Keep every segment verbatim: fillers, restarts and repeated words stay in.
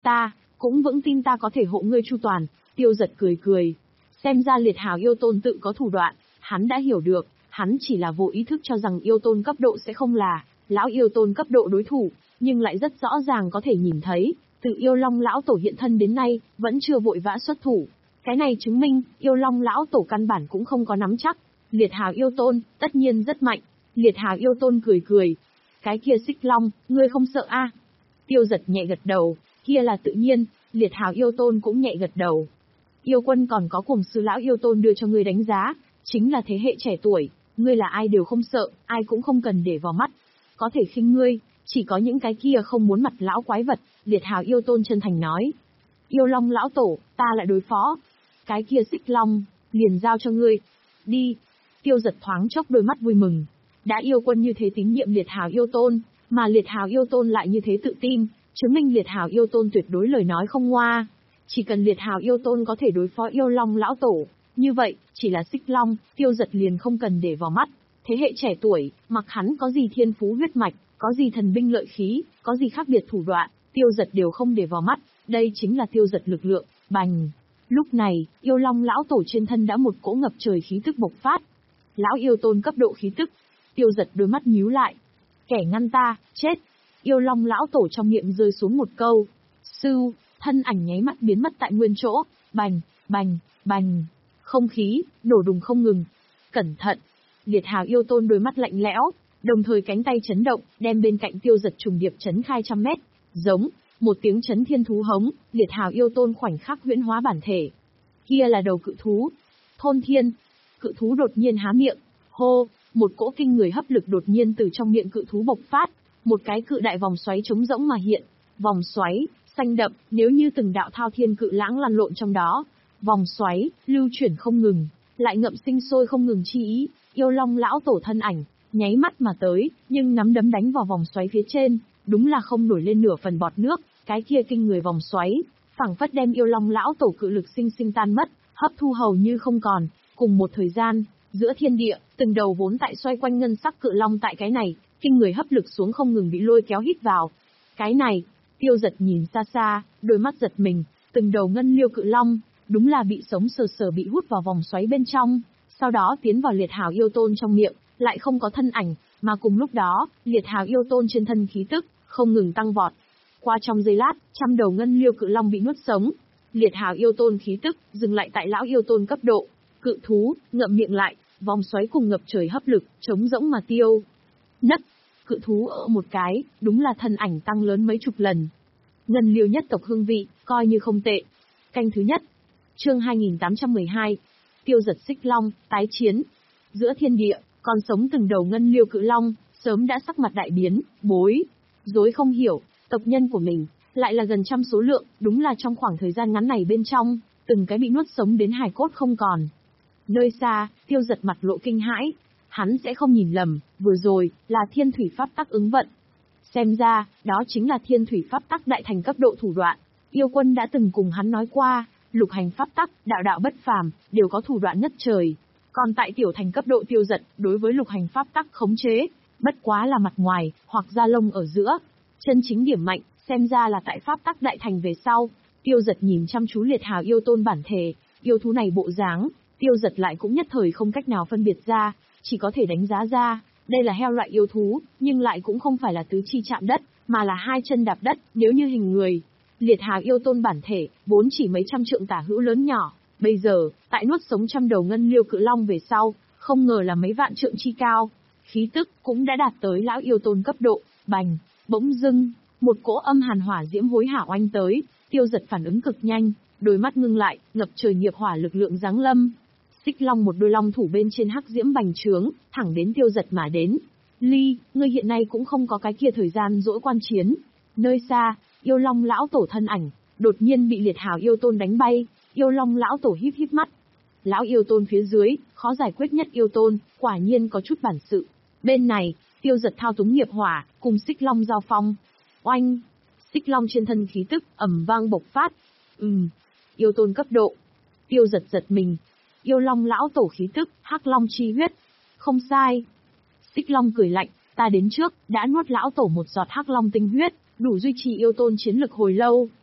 Ta, cũng vững tin ta có thể hộ ngươi chu toàn. Tiêu Giật cười cười. Xem ra liệt hào yêu tôn tự có thủ đoạn, hắn đã hiểu được, hắn chỉ là vô ý thức cho rằng yêu tôn cấp độ sẽ không là lão yêu tôn cấp độ đối thủ, nhưng lại rất rõ ràng có thể nhìn thấy, từ yêu long lão tổ hiện thân đến nay, vẫn chưa vội vã xuất thủ. Cái này chứng minh, yêu long lão tổ căn bản cũng không có nắm chắc. Liệt hào yêu tôn, tất nhiên rất mạnh. Liệt hào yêu tôn cười cười. Cái kia Xích Long, ngươi không sợ a? Tiêu Giật nhẹ gật đầu, kia là tự nhiên. Liệt hào yêu tôn cũng nhẹ gật đầu. Yêu quân còn có cùng sư lão yêu tôn đưa cho ngươi đánh giá, chính là thế hệ trẻ tuổi, ngươi là ai đều không sợ, ai cũng không cần để vào mắt. Có thể khinh ngươi, chỉ có những cái kia không muốn mặt lão quái vật. Liệt hào yêu tôn chân thành nói. Yêu long lão tổ, ta lại đối phó. Cái kia Xích Long, liền giao cho ngươi. Đi. Tiêu Giật thoáng chốc đôi mắt vui mừng. Đã yêu quân như thế tín nhiệm liệt hào yêu tôn, mà liệt hào yêu tôn lại như thế tự tin, chứng minh liệt hào yêu tôn tuyệt đối lời nói không ngoa. Chỉ cần liệt hào yêu tôn có thể đối phó yêu long lão tổ, như vậy, chỉ là Xích Long, Tiêu Giật liền không cần để vào mắt. Thế hệ trẻ tuổi, mặc hắn có gì thiên phú huyết mạch, có gì thần binh lợi khí, có gì khác biệt thủ đoạn, Tiêu Giật đều không để vào mắt. Đây chính là Tiêu Giật lực lượng. Bành. Lúc này, yêu long lão tổ trên thân đã một cỗ ngập trời khí tức bộc phát. Lão yêu tôn cấp độ khí tức. Tiêu Giật đôi mắt nhíu lại. Kẻ ngăn ta, chết. Yêu long lão tổ trong miệng rơi xuống một câu. Sưu, thân ảnh nháy mắt biến mất tại nguyên chỗ. Bành, bành, bành. Không khí, nổ đùng không ngừng. Cẩn thận. Liệt hào yêu tôn đôi mắt lạnh lẽo, đồng thời cánh tay chấn động, đem bên cạnh Tiêu Giật trùng điệp chấn khai trăm mét. Giống, một tiếng chấn thiên thú hống, liệt hào yêu tôn khoảnh khắc huyễn hóa bản thể. Kia là đầu cự thú. Thôn thiên. Cự thú đột nhiên há miệng. Hô, một cỗ kinh người hấp lực đột nhiên từ trong miệng cự thú bộc phát. Một cái cự đại vòng xoáy trống rỗng mà hiện. Vòng xoáy, xanh đậm, nếu như từng đạo thao thiên cự lãng lăn lộn trong đó. Vòng xoáy, lưu chuyển không ngừng, lại ngậm sinh sôi không ngừng chi ý. Yêu long lão tổ thân ảnh, nháy mắt mà tới, nhưng nắm đấm đánh vào vòng xoáy phía trên, đúng là không nổi lên nửa phần bọt nước. Cái kia kinh người vòng xoáy, phảng phất đem yêu long lão tổ cự lực sinh sinh tan mất, hấp thu hầu như không còn. Cùng một thời gian, giữa thiên địa, từng đầu vốn tại xoay quanh ngân sắc cự long tại cái này, kinh người hấp lực xuống không ngừng bị lôi kéo hít vào. Cái này, Tiêu Giật nhìn xa xa, đôi mắt giật mình, từng đầu ngân liêu cự long, đúng là bị sống sờ sờ bị hút vào vòng xoáy bên trong, sau đó tiến vào liệt hào yêu tôn trong miệng, lại không có thân ảnh, mà cùng lúc đó, liệt hào yêu tôn trên thân khí tức, không ngừng tăng vọt. Qua trong giây lát, trăm đầu ngân liêu cự long bị nuốt sống. Liệt hào yêu tôn khí tức, dừng lại tại lão yêu tôn cấp độ. Cự thú, ngậm miệng lại, vòng xoáy cùng ngập trời hấp lực, trống rỗng mà tiêu. Nấc, cự thú ở một cái, đúng là thân ảnh tăng lớn mấy chục lần. Ngân liêu nhất tộc hương vị, coi như không tệ. Canh thứ nhất. Chương hai nghìn tám trăm mười hai. Tiêu Giật Xích Long, tái chiến. Giữa thiên địa, còn sống từng đầu ngân liêu cự long, sớm đã sắc mặt đại biến, bối rối không hiểu, tộc nhân của mình lại là gần trăm số lượng, đúng là trong khoảng thời gian ngắn này bên trong, từng cái bị nuốt sống đến hài cốt không còn. Nơi xa, Tiêu Giật mặt lộ kinh hãi, hắn sẽ không nhìn lầm, vừa rồi là thiên thủy pháp tắc ứng vận. Xem ra, đó chính là thiên thủy pháp tắc đại thành cấp độ thủ đoạn. Yêu quân đã từng cùng hắn nói qua, lục hành pháp tắc, đạo đạo bất phàm, đều có thủ đoạn nhất trời. Còn tại tiểu thành cấp độ Tiêu Giật, đối với lục hành pháp tắc khống chế, bất quá là mặt ngoài, hoặc da lông ở giữa. Chân chính điểm mạnh, xem ra là tại pháp tắc đại thành về sau. Tiêu Giật nhìn chăm chú liệt hào yêu tôn bản thể, yêu thú này bộ dáng, Tiêu Giật lại cũng nhất thời không cách nào phân biệt ra, chỉ có thể đánh giá ra, đây là heo loại yêu thú, nhưng lại cũng không phải là tứ chi chạm đất, mà là hai chân đạp đất, nếu như hình người. Liệt hào yêu tôn bản thể, vốn chỉ mấy trăm trượng tả hữu lớn nhỏ, bây giờ, tại nuốt sống trăm đầu ngân liêu cự long về sau, không ngờ là mấy vạn trượng chi cao. Khí tức cũng đã đạt tới lão yêu tôn cấp độ. Bành, bỗng dưng, một cỗ âm hàn hỏa diễm hối hả oanh tới. Tiêu Giật phản ứng cực nhanh, đôi mắt ngưng lại, ngập trời nghiệp hỏa lực lượng giáng lâm. Xích long một đôi long thủ bên trên hắc diễm bành trướng, thẳng đến Tiêu Giật mà đến. Ly, ngươi hiện nay cũng không có cái kia thời gian dỗi quan chiến. Nơi xa, yêu long lão tổ thân ảnh, đột nhiên bị liệt hào yêu tôn đánh bay. Yêu long lão tổ híp híp mắt. Lão yêu tôn phía dưới, khó giải quyết nhất yêu tôn, quả nhiên có chút bản sự. Bên này, Tiêu Giật thao túng nghiệp hỏa, cùng xích long giao phong. Oanh! Xích long trên thân khí tức, ầm vang bộc phát. Ừm, yêu tôn cấp độ. Tiêu Giật giật mình. Yêu long lão tổ khí tức, hắc long chi huyết. Không sai. Xích long cười lạnh, ta đến trước, đã nuốt lão tổ một giọt hắc long tinh huyết, đủ duy trì yêu tôn chiến lực hồi lâu.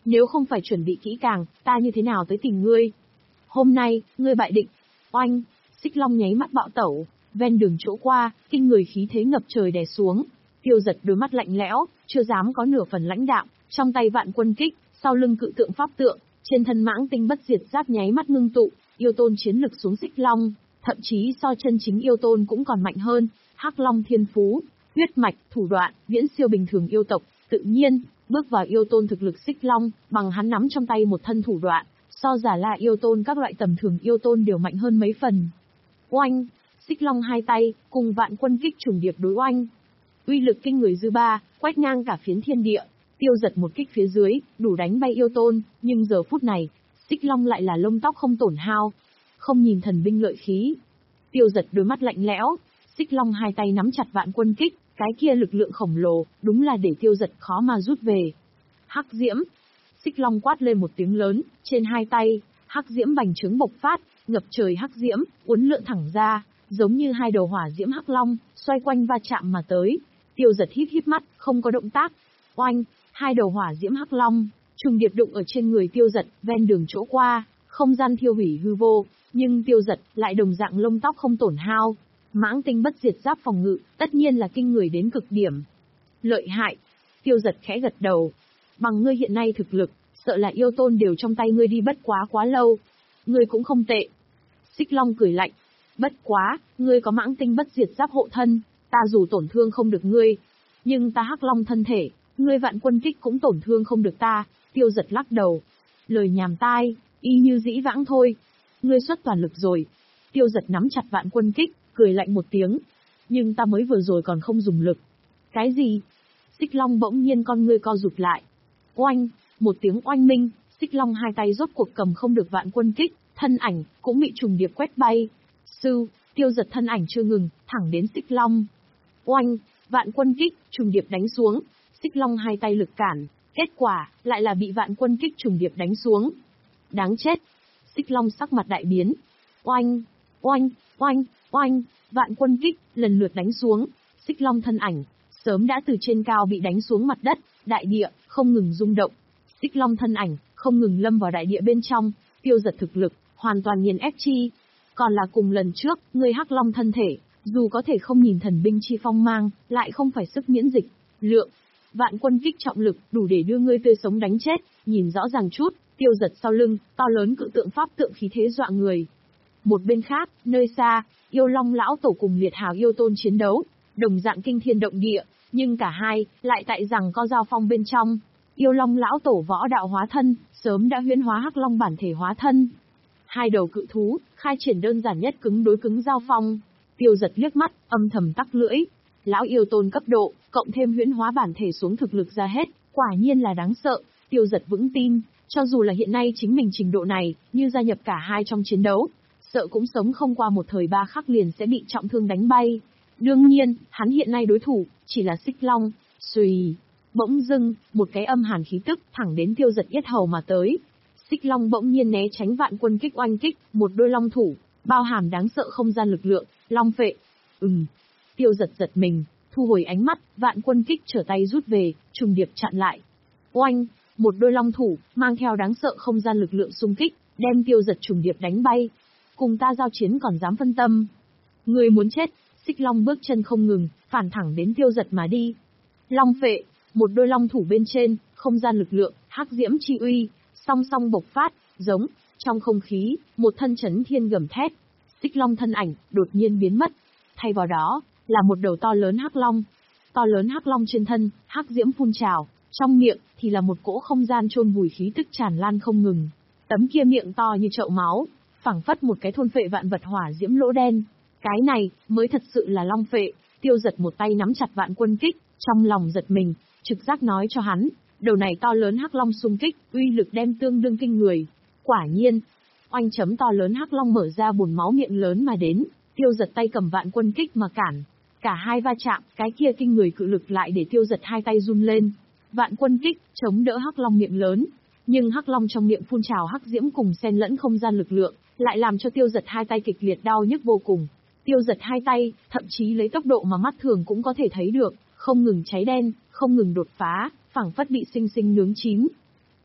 Nếu không phải chuẩn bị kỹ càng, ta như thế nào tới tìm ngươi? Hôm nay, ngươi bại định. Oanh, Xích Long nháy mắt bạo tẩu, ven đường chỗ qua, kinh người khí thế ngập trời đè xuống. Tiêu Giật đôi mắt lạnh lẽo, chưa dám có nửa phần lãnh đạm, trong tay vạn quân kích, sau lưng cự tượng pháp tượng, trên thân mãng tinh bất diệt giáp nháy mắt ngưng tụ, yêu tôn chiến lực xuống Xích Long, thậm chí so chân chính yêu tôn cũng còn mạnh hơn. Hắc Long thiên phú, huyết mạch, thủ đoạn, viễn siêu bình thường yêu tộc, tự nhiên, bước vào yêu tôn thực lực Xích Long, bằng hắn nắm trong tay một thân thủ đoạn, so giả la yêu tôn các loại tầm thường yêu tôn đều mạnh hơn mấy phần. Oanh, Xích Long hai tay, cùng vạn quân kích trùng điệp đối oanh. Uy lực kinh người dư ba, quét ngang cả phiến thiên địa, Tiêu Giật một kích phía dưới, đủ đánh bay yêu tôn, nhưng giờ phút này, Xích Long lại là lông tóc không tổn hao, không nhìn thần binh lợi khí. Tiêu Giật đôi mắt lạnh lẽo, Xích Long hai tay nắm chặt vạn quân kích, cái kia lực lượng khổng lồ, đúng là để Tiêu Giật khó mà rút về. Hắc diễm, Xích Long quát lên một tiếng lớn, trên hai tay, hắc diễm bành trướng bộc phát, ngập trời hắc diễm, uốn lượn thẳng ra, giống như hai đầu hỏa diễm hắc long, xoay quanh va chạm mà tới. Tiêu Giật híp híp mắt, không có động tác. Oanh, hai đầu hỏa diễm hắc long, trùng điệp đụng ở trên người Tiêu Giật, ven đường chỗ qua, không gian thiêu hủy hư vô, nhưng Tiêu Giật lại đồng dạng lông tóc không tổn hao. Mãng tinh bất diệt giáp phòng ngự, tất nhiên là kinh người đến cực điểm. Lợi hại. Tiêu Giật khẽ gật đầu. Bằng ngươi hiện nay thực lực, sợ là yêu tôn đều trong tay ngươi đi bất quá quá lâu. Ngươi cũng không tệ. Xích Long cười lạnh. Bất quá, ngươi có mãng tinh bất diệt giáp hộ thân, ta dù tổn thương không được ngươi, nhưng ta Hắc Long thân thể, ngươi vạn quân kích cũng tổn thương không được ta. Tiêu Giật lắc đầu. Lời nhàm tai, y như dĩ vãng thôi. Ngươi xuất toàn lực rồi. Tiêu Giật nắm chặt vạn quân kích, cười lạnh một tiếng. Nhưng ta mới vừa rồi còn không dùng lực. Cái gì? Xích Long bỗng nhiên con ngươi co rụt lại. Oanh, một tiếng oanh minh, Xích Long hai tay rốt cuộc cầm không được vạn quân kích, thân ảnh cũng bị trùng điệp quét bay. Sư, Tiêu Giật thân ảnh chưa ngừng, thẳng đến Xích Long. Oanh, vạn quân kích trùng điệp đánh xuống, Xích Long hai tay lực cản, kết quả lại là bị vạn quân kích trùng điệp đánh xuống. Đáng chết. Xích Long sắc mặt đại biến. Oanh, oanh, oanh, oanh, vạn quân kích lần lượt đánh xuống, Xích Long thân ảnh sớm đã từ trên cao bị đánh xuống mặt đất, đại địa không ngừng rung động. Xích Long thân ảnh không ngừng lâm vào đại địa bên trong, Tiêu Giật thực lực hoàn toàn nghiền ép chi. Còn là cùng lần trước, người Hắc Long thân thể, dù có thể không nhìn thần binh chi phong mang, lại không phải sức miễn dịch, lượng. Vạn quân kích trọng lực đủ để đưa ngươi tươi sống đánh chết, nhìn rõ ràng chút, Tiêu Giật sau lưng, to lớn cự tượng pháp tượng khí thế dọa người. Một bên khác, nơi xa, yêu long lão tổ cùng liệt hào yêu tôn chiến đấu, đồng dạng kinh thiên động địa, nhưng cả hai, lại tại rằng có giao phong bên trong. Yêu long lão tổ võ đạo hóa thân, sớm đã huyễn hóa hắc long bản thể hóa thân. Hai đầu cự thú, khai triển đơn giản nhất cứng đối cứng giao phong. Tiêu Giật liếc mắt, âm thầm tắc lưỡi. Lão yêu tôn cấp độ, cộng thêm huyễn hóa bản thể xuống thực lực ra hết, quả nhiên là đáng sợ. Tiêu Giật vững tin, cho dù là hiện nay chính mình trình độ này, như gia nhập cả hai trong chiến đấu, sợ cũng sống không qua một thời ba khắc liền sẽ bị trọng thương đánh bay. Đương nhiên, hắn hiện nay đối thủ, chỉ là Xích Long. Xùy. Bỗng dưng, một cái âm hàn khí tức, thẳng đến Tiêu Giật yết hầu mà tới. Xích Long bỗng nhiên né tránh vạn quân kích oanh kích, một đôi long thủ, bao hàm đáng sợ không gian lực lượng, long phệ. Ừm. Tiêu Giật giật mình, thu hồi ánh mắt, vạn quân kích trở tay rút về, trùng điệp chặn lại. Oanh, một đôi long thủ, mang theo đáng sợ không gian lực lượng xung kích, đem Tiêu Giật trùng điệp đánh bay. Cùng ta giao chiến còn dám phân tâm. Người muốn chết. Xích Long bước chân không ngừng, phản thẳng đến Tiêu Giật mà đi. Long phệ, một đôi long thủ bên trên, không gian lực lượng, hắc diễm chi uy, song song bộc phát, giống, trong không khí, một thân chấn thiên gầm thét. Xích Long thân ảnh, đột nhiên biến mất. Thay vào đó, là một đầu to lớn hắc long. To lớn hắc long trên thân, hắc diễm phun trào, trong miệng, thì là một cỗ không gian chôn vùi khí tức tràn lan không ngừng. Tấm kia miệng to như chậu máu, phảng phất một cái thôn phệ vạn vật hỏa diễm lỗ đen. Cái này, mới thật sự là long phệ. Tiêu Giật một tay nắm chặt vạn quân kích, trong lòng giật mình, trực giác nói cho hắn, đầu này to lớn hắc long xung kích, uy lực đem tương đương kinh người. Quả nhiên, oanh chấm to lớn hắc long mở ra bùn máu miệng lớn mà đến, Tiêu Giật tay cầm vạn quân kích mà cản. Cả hai va chạm, cái kia kinh người cự lực lại để Tiêu Giật hai tay run lên. Vạn quân kích, chống đỡ hắc long miệng lớn, nhưng hắc long trong miệng phun trào hắc diễm cùng xen lẫn không gian lực lượng, lại làm cho Tiêu Giật hai tay kịch liệt đau nhức vô cùng. Tiêu Giật hai tay, thậm chí lấy tốc độ mà mắt thường cũng có thể thấy được, không ngừng cháy đen, không ngừng đột phá, phảng phất bị sinh sinh nướng chín.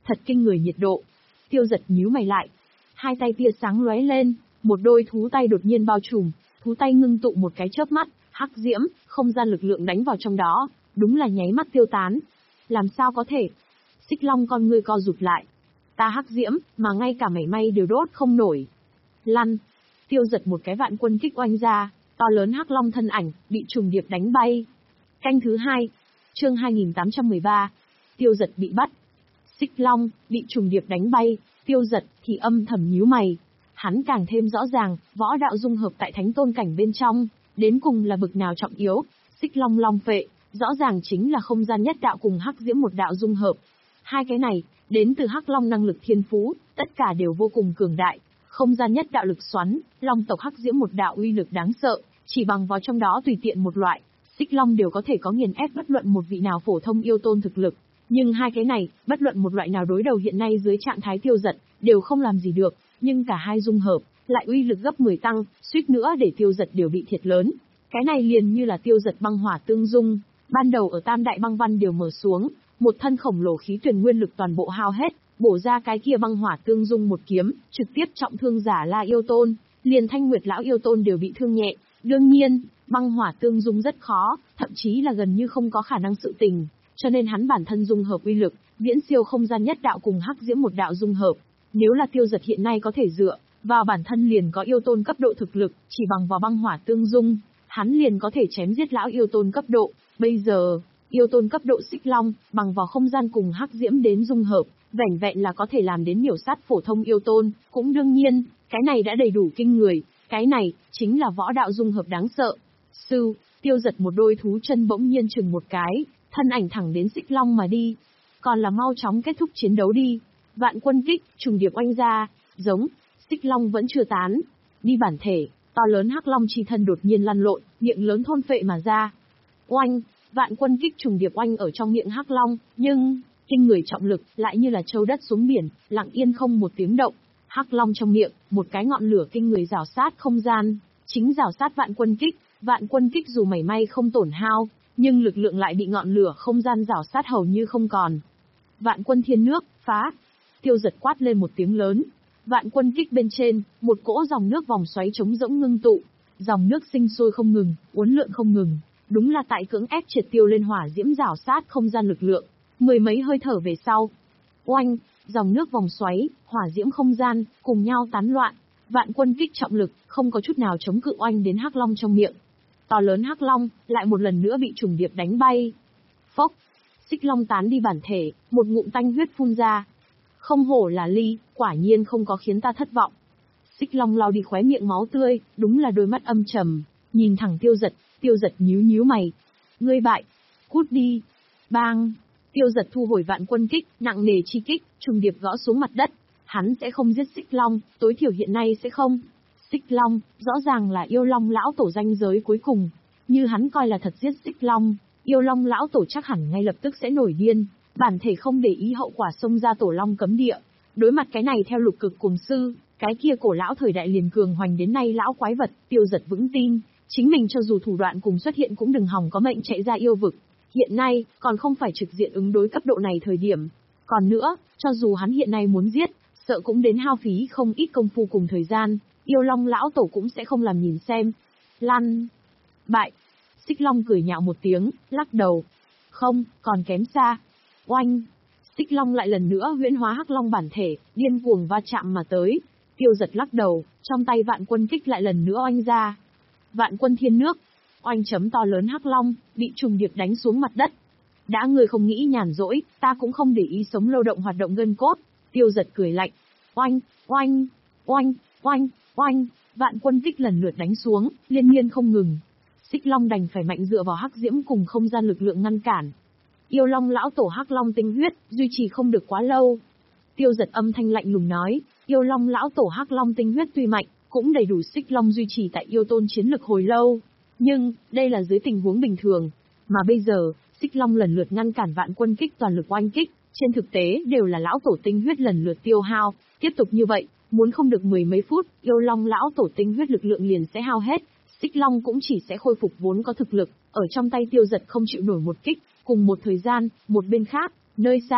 thật kinh người nhiệt độ. Tiêu Dật nhíu mày lại. Hai tay tia sáng lóe lên, một đôi thú tay đột nhiên bao trùm, thú tay ngưng tụ một cái chớp mắt, hắc diễm, không gian lực lượng đánh vào trong đó, đúng là nháy mắt tiêu tán. Làm sao có thể? Xích Long con ngươi co rụt lại. Ta hắc diễm, mà ngay cả mảy may đều đốt không nổi. Lăn. Tiêu Dật một cái vạn quân kích oanh ra, to lớn hắc long thân ảnh, bị trùng điệp đánh bay. Canh thứ hai. Chương hai nghìn tám trăm mười ba. Tiêu Dật bị bắt. Xích Long, bị trùng điệp đánh bay, Tiêu Dật thì âm thầm nhíu mày. Hắn càng thêm rõ ràng, võ đạo dung hợp tại thánh tôn cảnh bên trong, đến cùng là bực nào trọng yếu. Xích Long long phệ, rõ ràng chính là không gian nhất đạo cùng hắc diễm một đạo dung hợp. Hai cái này, đến từ hắc long năng lực thiên phú, tất cả đều vô cùng cường đại. Không gian nhất đạo lực xoắn, long tộc hắc diễm một đạo uy lực đáng sợ, chỉ bằng vào trong đó tùy tiện một loại, Xích Long đều có thể có nghiền ép bất luận một vị nào phổ thông yêu tôn thực lực. Nhưng hai cái này, bất luận một loại nào đối đầu hiện nay dưới trạng thái Tiêu Dật, đều không làm gì được, nhưng cả hai dung hợp, lại uy lực gấp mười tăng, suýt nữa để Tiêu Dật đều bị thiệt lớn. Cái này liền như là Tiêu Dật băng hỏa tương dung, ban đầu ở Tam Đại Băng Văn đều mở xuống, một thân khổng lồ khí tuyển nguyên lực toàn bộ hao hết, bổ ra cái kia băng hỏa tương dung một kiếm, trực tiếp trọng thương giả La yêu tôn, liền Thanh Nguyệt lão yêu tôn đều bị thương nhẹ. Đương nhiên, băng hỏa tương dung rất khó, thậm chí là gần như không có khả năng sự tình, cho nên hắn bản thân dung hợp uy lực, viễn siêu không gian nhất đạo cùng hắc diễm một đạo dung hợp. Nếu là Tiêu Dật hiện nay có thể dựa vào bản thân liền có yêu tôn cấp độ thực lực, chỉ bằng vào băng hỏa tương dung, hắn liền có thể chém giết lão yêu tôn cấp độ. Bây giờ, yêu tôn cấp độ Xích Long, bằng vào không gian cùng hắc diễm đến dung hợp, vẻn vẹn là có thể làm đến miểu sát phổ thông yêu tôn, cũng đương nhiên, cái này đã đầy đủ kinh người, cái này chính là võ đạo dung hợp đáng sợ. Sư, Tiêu Dật một đôi thú chân bỗng nhiên chừng một cái, thân ảnh thẳng đến Xích Long mà đi. Còn là mau chóng kết thúc chiến đấu đi. Vạn quân kích, trùng điệp oanh ra, giống, Xích Long vẫn chưa tán. Đi bản thể, to lớn hắc long chi thân đột nhiên lăn lộn, miệng lớn thôn phệ mà ra. Oanh, vạn quân kích trùng điệp oanh ở trong miệng hắc long, nhưng, kinh người trọng lực, lại như là châu đất xuống biển, lặng yên không một tiếng động. Hắc long trong miệng, một cái ngọn lửa kinh người rào sát không gian, chính rào sát vạn quân kích. Vạn quân kích dù mảy may không tổn hao, nhưng lực lượng lại bị ngọn lửa không gian rào sát hầu như không còn. Vạn quân thiên nước, phá. Tiêu Dật quát lên một tiếng lớn. Vạn quân kích bên trên, một cỗ dòng nước vòng xoáy trống rỗng ngưng tụ. Dòng nước sinh sôi không ngừng, uốn lượn không ngừng. Đúng là tại cưỡng ép triệt tiêu lên hỏa diễm rào sát không gian lực lượng. Mười mấy hơi thở về sau. Oanh, dòng nước vòng xoáy, hỏa diễm không gian, cùng nhau tán loạn. Vạn quân kích trọng lực, không có chút nào chống cự oanh đến hắc long trong miệng. To lớn hắc long, lại một lần nữa bị trùng điệp đánh bay. Phốc, Xích Long tán đi bản thể, một ngụm tanh huyết phun ra. Không hổ là ly, quả nhiên không có khiến ta thất vọng. Xích Long lau đi khóe miệng máu tươi, đúng là đôi mắt âm trầm, nhìn thẳng Tiêu Dật, Tiêu Dật nhíu nhíu mày. Ngươi bại, cút đi. Bang, Tiêu Dật thu hồi vạn quân kích, nặng nề chi kích, trùng điệp gõ xuống mặt đất. Hắn sẽ không giết Xích Long, tối thiểu hiện nay sẽ không. Xích Long, rõ ràng là yêu long lão tổ danh giới cuối cùng. Như hắn coi là thật giết Xích Long, yêu long lão tổ chắc hẳn ngay lập tức sẽ nổi điên, bản thể không để ý hậu quả xông ra tổ long cấm địa. Đối mặt cái này theo lục cực cùng sư, cái kia cổ lão thời đại liền cường hoành đến nay lão quái vật, Tiêu Dật vững tin, chính mình cho dù thủ đoạn cùng xuất hiện cũng đừng hòng có mệnh chạy ra yêu vực. Hiện nay, còn không phải trực diện ứng đối cấp độ này thời điểm. Còn nữa, cho dù hắn hiện nay muốn giết, sợ cũng đến hao phí không ít công phu cùng thời gian. Yêu long lão tổ cũng sẽ không làm nhìn xem. Lăn. Bại. Xích Long cười nhạo một tiếng, lắc đầu. Không, còn kém xa. Oanh. Xích Long lại lần nữa huyễn hóa hắc long bản thể, điên cuồng va chạm mà tới. Tiêu Dật lắc đầu, trong tay vạn quân kích lại lần nữa oanh ra. Vạn quân thiên nước. Oanh chấm to lớn hắc long, bị trùng điệp đánh xuống mặt đất. Đã người không nghĩ nhàn rỗi, ta cũng không để ý sống lâu động hoạt động gân cốt. Tiêu Dật cười lạnh. Oanh, oanh, oanh, oanh. Oanh, vạn quân kích lần lượt đánh xuống, liên miên không ngừng. Xích Long đành phải mạnh dựa vào hắc diễm cùng không gian lực lượng ngăn cản. Yêu long lão tổ hắc long tinh huyết, duy trì không được quá lâu. Tiêu Dật âm thanh lạnh lùng nói, yêu long lão tổ hắc long tinh huyết tuy mạnh, cũng đầy đủ Xích Long duy trì tại yêu tôn chiến lực hồi lâu. Nhưng, đây là dưới tình huống bình thường. Mà bây giờ, Xích Long lần lượt ngăn cản vạn quân kích toàn lực oanh kích, trên thực tế đều là lão tổ tinh huyết lần lượt tiêu hao. Tiếp tục như vậy, muốn không được mười mấy phút, yêu long lão tổ tinh huyết lực lượng liền sẽ hao hết, Xích Long cũng chỉ sẽ khôi phục vốn có thực lực, ở trong tay Tiêu Dật không chịu nổi một kích. Cùng một thời gian, một bên khác, nơi xa,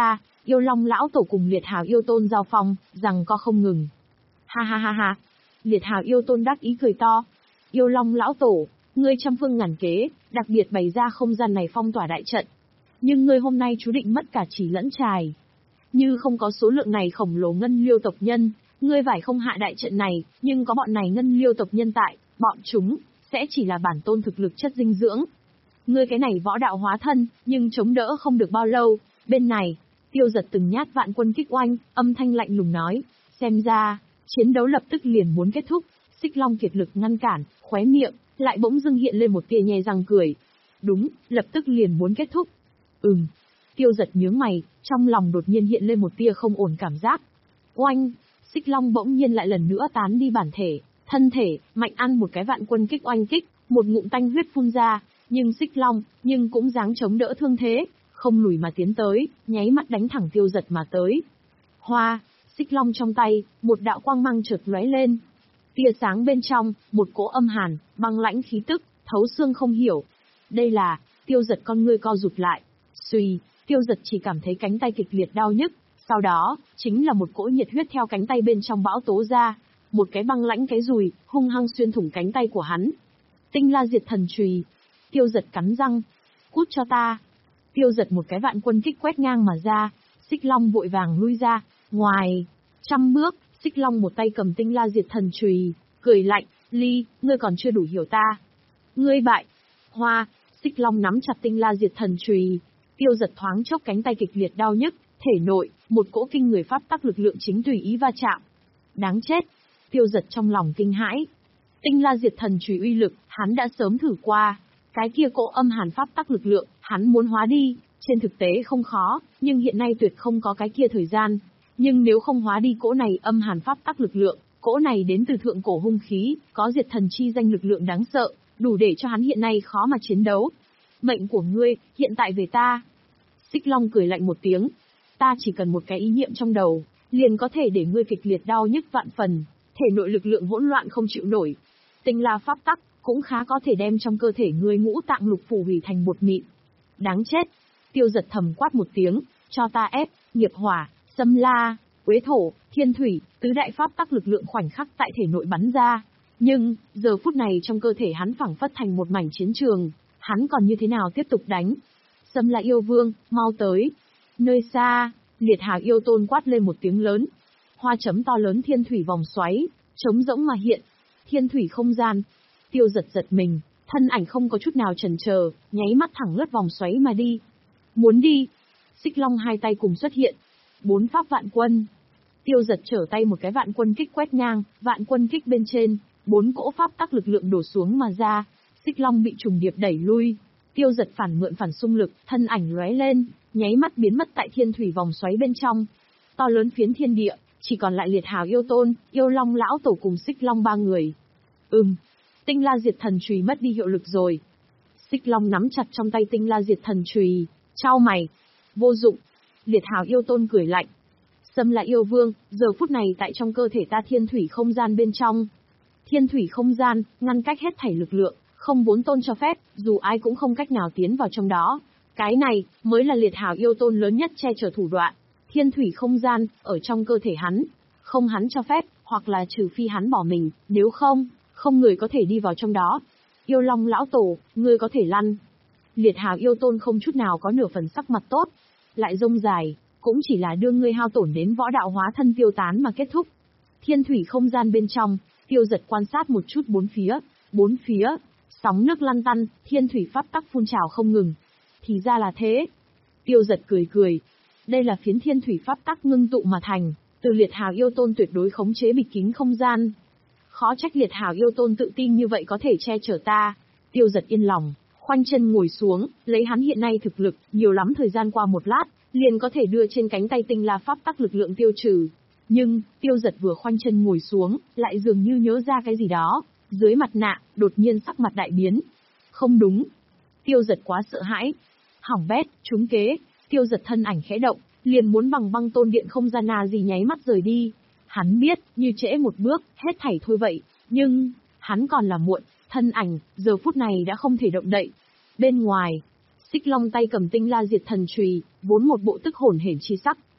Yêu Long lão tổ cùng Liệt Hào yêu tôn giao phong, rằng co không ngừng. Ha ha ha ha. Liệt Hào yêu tôn đắc ý cười to. Yêu Long lão tổ, ngươi trăm phương ngàn kế, đặc biệt bày ra không gian này phong tỏa đại trận. Nhưng ngươi hôm nay chú định mất cả chỉ lẫn trài. Như không có số lượng này khổng lồ ngân liêu tộc nhân, ngươi phải không hạ đại trận này, nhưng có bọn này ngân liêu tộc nhân tại, bọn chúng sẽ chỉ là bản tôn thực lực chất dinh dưỡng. Ngươi cái này võ đạo hóa thân, nhưng chống đỡ không được bao lâu. Bên này, Tiêu Giật từng nhát vạn quân kích oanh, âm thanh lạnh lùng nói, xem ra, chiến đấu lập tức liền muốn kết thúc. Xích Long kiệt lực ngăn cản, khóe miệng lại bỗng dưng hiện lên một tia nhe răng cười. Đúng, lập tức liền muốn kết thúc. Ừm. Tiêu Giật nhướng mày, trong lòng đột nhiên hiện lên một tia không ổn cảm giác. Oanh, Xích Long bỗng nhiên lại lần nữa tán đi bản thể, thân thể mạnh ăn một cái vạn quân kích oanh kích, một ngụm tanh huyết phun ra, nhưng Xích Long nhưng cũng dáng chống đỡ thương thế, không lùi mà tiến tới, nháy mắt đánh thẳng Tiêu Giật mà tới. Hoa, Xích Long trong tay, một đạo quang mang chợt lóe lên. Tia sáng bên trong, một cỗ âm hàn, băng lãnh khí tức, thấu xương không hiểu. Đây là, Tiêu Giật con ngươi co rụt lại. Xuy, Tiêu Giật chỉ cảm thấy cánh tay kịch liệt đau nhức, sau đó, chính là một cỗ nhiệt huyết theo cánh tay bên trong bão tố ra, một cái băng lãnh cái dùi, hung hăng xuyên thủng cánh tay của hắn. Tinh La Diệt Thần Chùy. Tiêu Giật cắn răng. Cút cho ta. Tiêu Giật một cái vạn quân kích quét ngang mà ra, Xích Long vội vàng lui ra, ngoài trăm bước, Xích Long một tay cầm Tinh La Diệt Thần Chùy, cười lạnh, Ly, ngươi còn chưa đủ hiểu ta. Ngươi bại. Hoa, Xích Long nắm chặt Tinh La Diệt Thần Chùy, Tiêu Giật thoáng chốc cánh tay kịch liệt đau nhức, thể nội, một cỗ kinh người pháp tắc lực lượng chính tùy ý va chạm. Đáng chết. Tiêu Giật trong lòng kinh hãi. Tinh La Diệt Thần Chùy uy lực, hắn đã sớm thử qua. Cái kia cỗ âm hàn pháp tắc lực lượng, hắn muốn hóa đi, trên thực tế không khó, nhưng hiện nay tuyệt không có cái kia thời gian. Nhưng nếu không hóa đi cỗ này âm hàn pháp tắc lực lượng, cỗ này đến từ thượng cổ hung khí, có diệt thần chi danh lực lượng đáng sợ, đủ để cho hắn hiện nay khó mà chiến đấu. Mệnh của ngươi, hiện tại về ta. Xích Long cười lạnh một tiếng. Ta chỉ cần một cái ý niệm trong đầu, liền có thể để ngươi kịch liệt đau nhức vạn phần, thể nội lực lượng hỗn loạn không chịu nổi. Tinh La pháp tắc cũng khá có thể đem trong cơ thể ngươi ngũ tạng lục phủ hủy thành bột mịn. Đáng chết. Tiêu Giật thầm quát một tiếng, cho ta ép, nghiệp hỏa, xâm la, quế thổ, thiên thủy, tứ đại pháp tắc lực lượng khoảnh khắc tại thể nội bắn ra. Nhưng, giờ phút này trong cơ thể hắn phảng phất thành một mảnh chiến trường, hắn còn như thế nào tiếp tục đánh? Xâm La yêu vương, mau tới. Nơi xa, Liệt Hào yêu tôn quát lên một tiếng lớn. Hoa chấm to lớn thiên thủy vòng xoáy, trống rỗng mà hiện. Thiên thủy không gian. Tiêu Giật giật mình, thân ảnh không có chút nào chần chờ, nháy mắt thẳng lướt vòng xoáy mà đi. Muốn đi. Xích Long hai tay cùng xuất hiện. Bốn pháp vạn quân. Tiêu Giật trở tay một cái vạn quân kích quét ngang, vạn quân kích bên trên, bốn cỗ pháp tắc lực lượng đổ xuống mà ra. Xích Long bị trùng điệp đẩy lui. Tiêu Giật phản mượn phản xung lực, thân ảnh lóe lên, nháy mắt biến mất tại thiên thủy vòng xoáy bên trong. To lớn phiến thiên địa, chỉ còn lại Liệt Hào yêu tôn, Yêu Long lão tổ cùng Xích Long ba người. Ừm, Tinh La Diệt Thần Chùy mất đi hiệu lực rồi. Xích Long nắm chặt trong tay Tinh La Diệt Thần Chùy, chau mày. Vô dụng. Liệt Hào yêu tôn cười lạnh. Xâm La yêu vương, giờ phút này tại trong cơ thể ta thiên thủy không gian bên trong. Thiên thủy không gian, ngăn cách hết thảy lực lượng, không vốn tôn cho phép, dù ai cũng không cách nào tiến vào trong đó. Cái này, mới là Liệt Hào yêu tôn lớn nhất che chở thủ đoạn. Thiên thủy không gian, ở trong cơ thể hắn. Không hắn cho phép, hoặc là trừ phi hắn bỏ mình, nếu không, không người có thể đi vào trong đó. Yêu Long lão tổ, ngươi có thể lăn. Liệt Hào yêu tôn không chút nào có nửa phần sắc mặt tốt. Lại rông dài, cũng chỉ là đưa ngươi hao tổn đến võ đạo hóa thân tiêu tán mà kết thúc. Thiên thủy không gian bên trong, Tiêu Giật quan sát một chút bốn phía, bốn phía, sóng nước lăn tăn, thiên thủy pháp tắc phun trào không ngừng. Thì ra là thế. Tiêu Giật cười cười. Đây là phiến thiên thủy pháp tắc ngưng tụ mà thành, từ Liệt Hào yêu tôn tuyệt đối khống chế bịch kính không gian. Khó trách Liệt Hào yêu tôn tự tin như vậy có thể che chở ta. Tiêu Giật yên lòng, khoanh chân ngồi xuống, lấy hắn hiện nay thực lực, nhiều lắm thời gian qua một lát, liền có thể đưa trên cánh tay Tinh La pháp tắc lực lượng tiêu trừ. Nhưng, Tiêu Giật vừa khoanh chân ngồi xuống, lại dường như nhớ ra cái gì đó, dưới mặt nạ, đột nhiên sắc mặt đại biến. Không đúng. Tiêu Giật quá sợ hãi. Hỏng bét, trúng kế. Tiêu Giật thân ảnh khẽ động, liền muốn bằng băng tôn điện không gian na gì nháy mắt rời đi. Hắn biết, như trễ một bước, hết thảy thôi vậy, nhưng, hắn còn là muộn, thân ảnh, giờ phút này đã không thể động đậy. Bên ngoài, Xích Long tay cầm Tinh La Diệt Thần Chùy, vốn một bộ tức hồn hển chi sắc,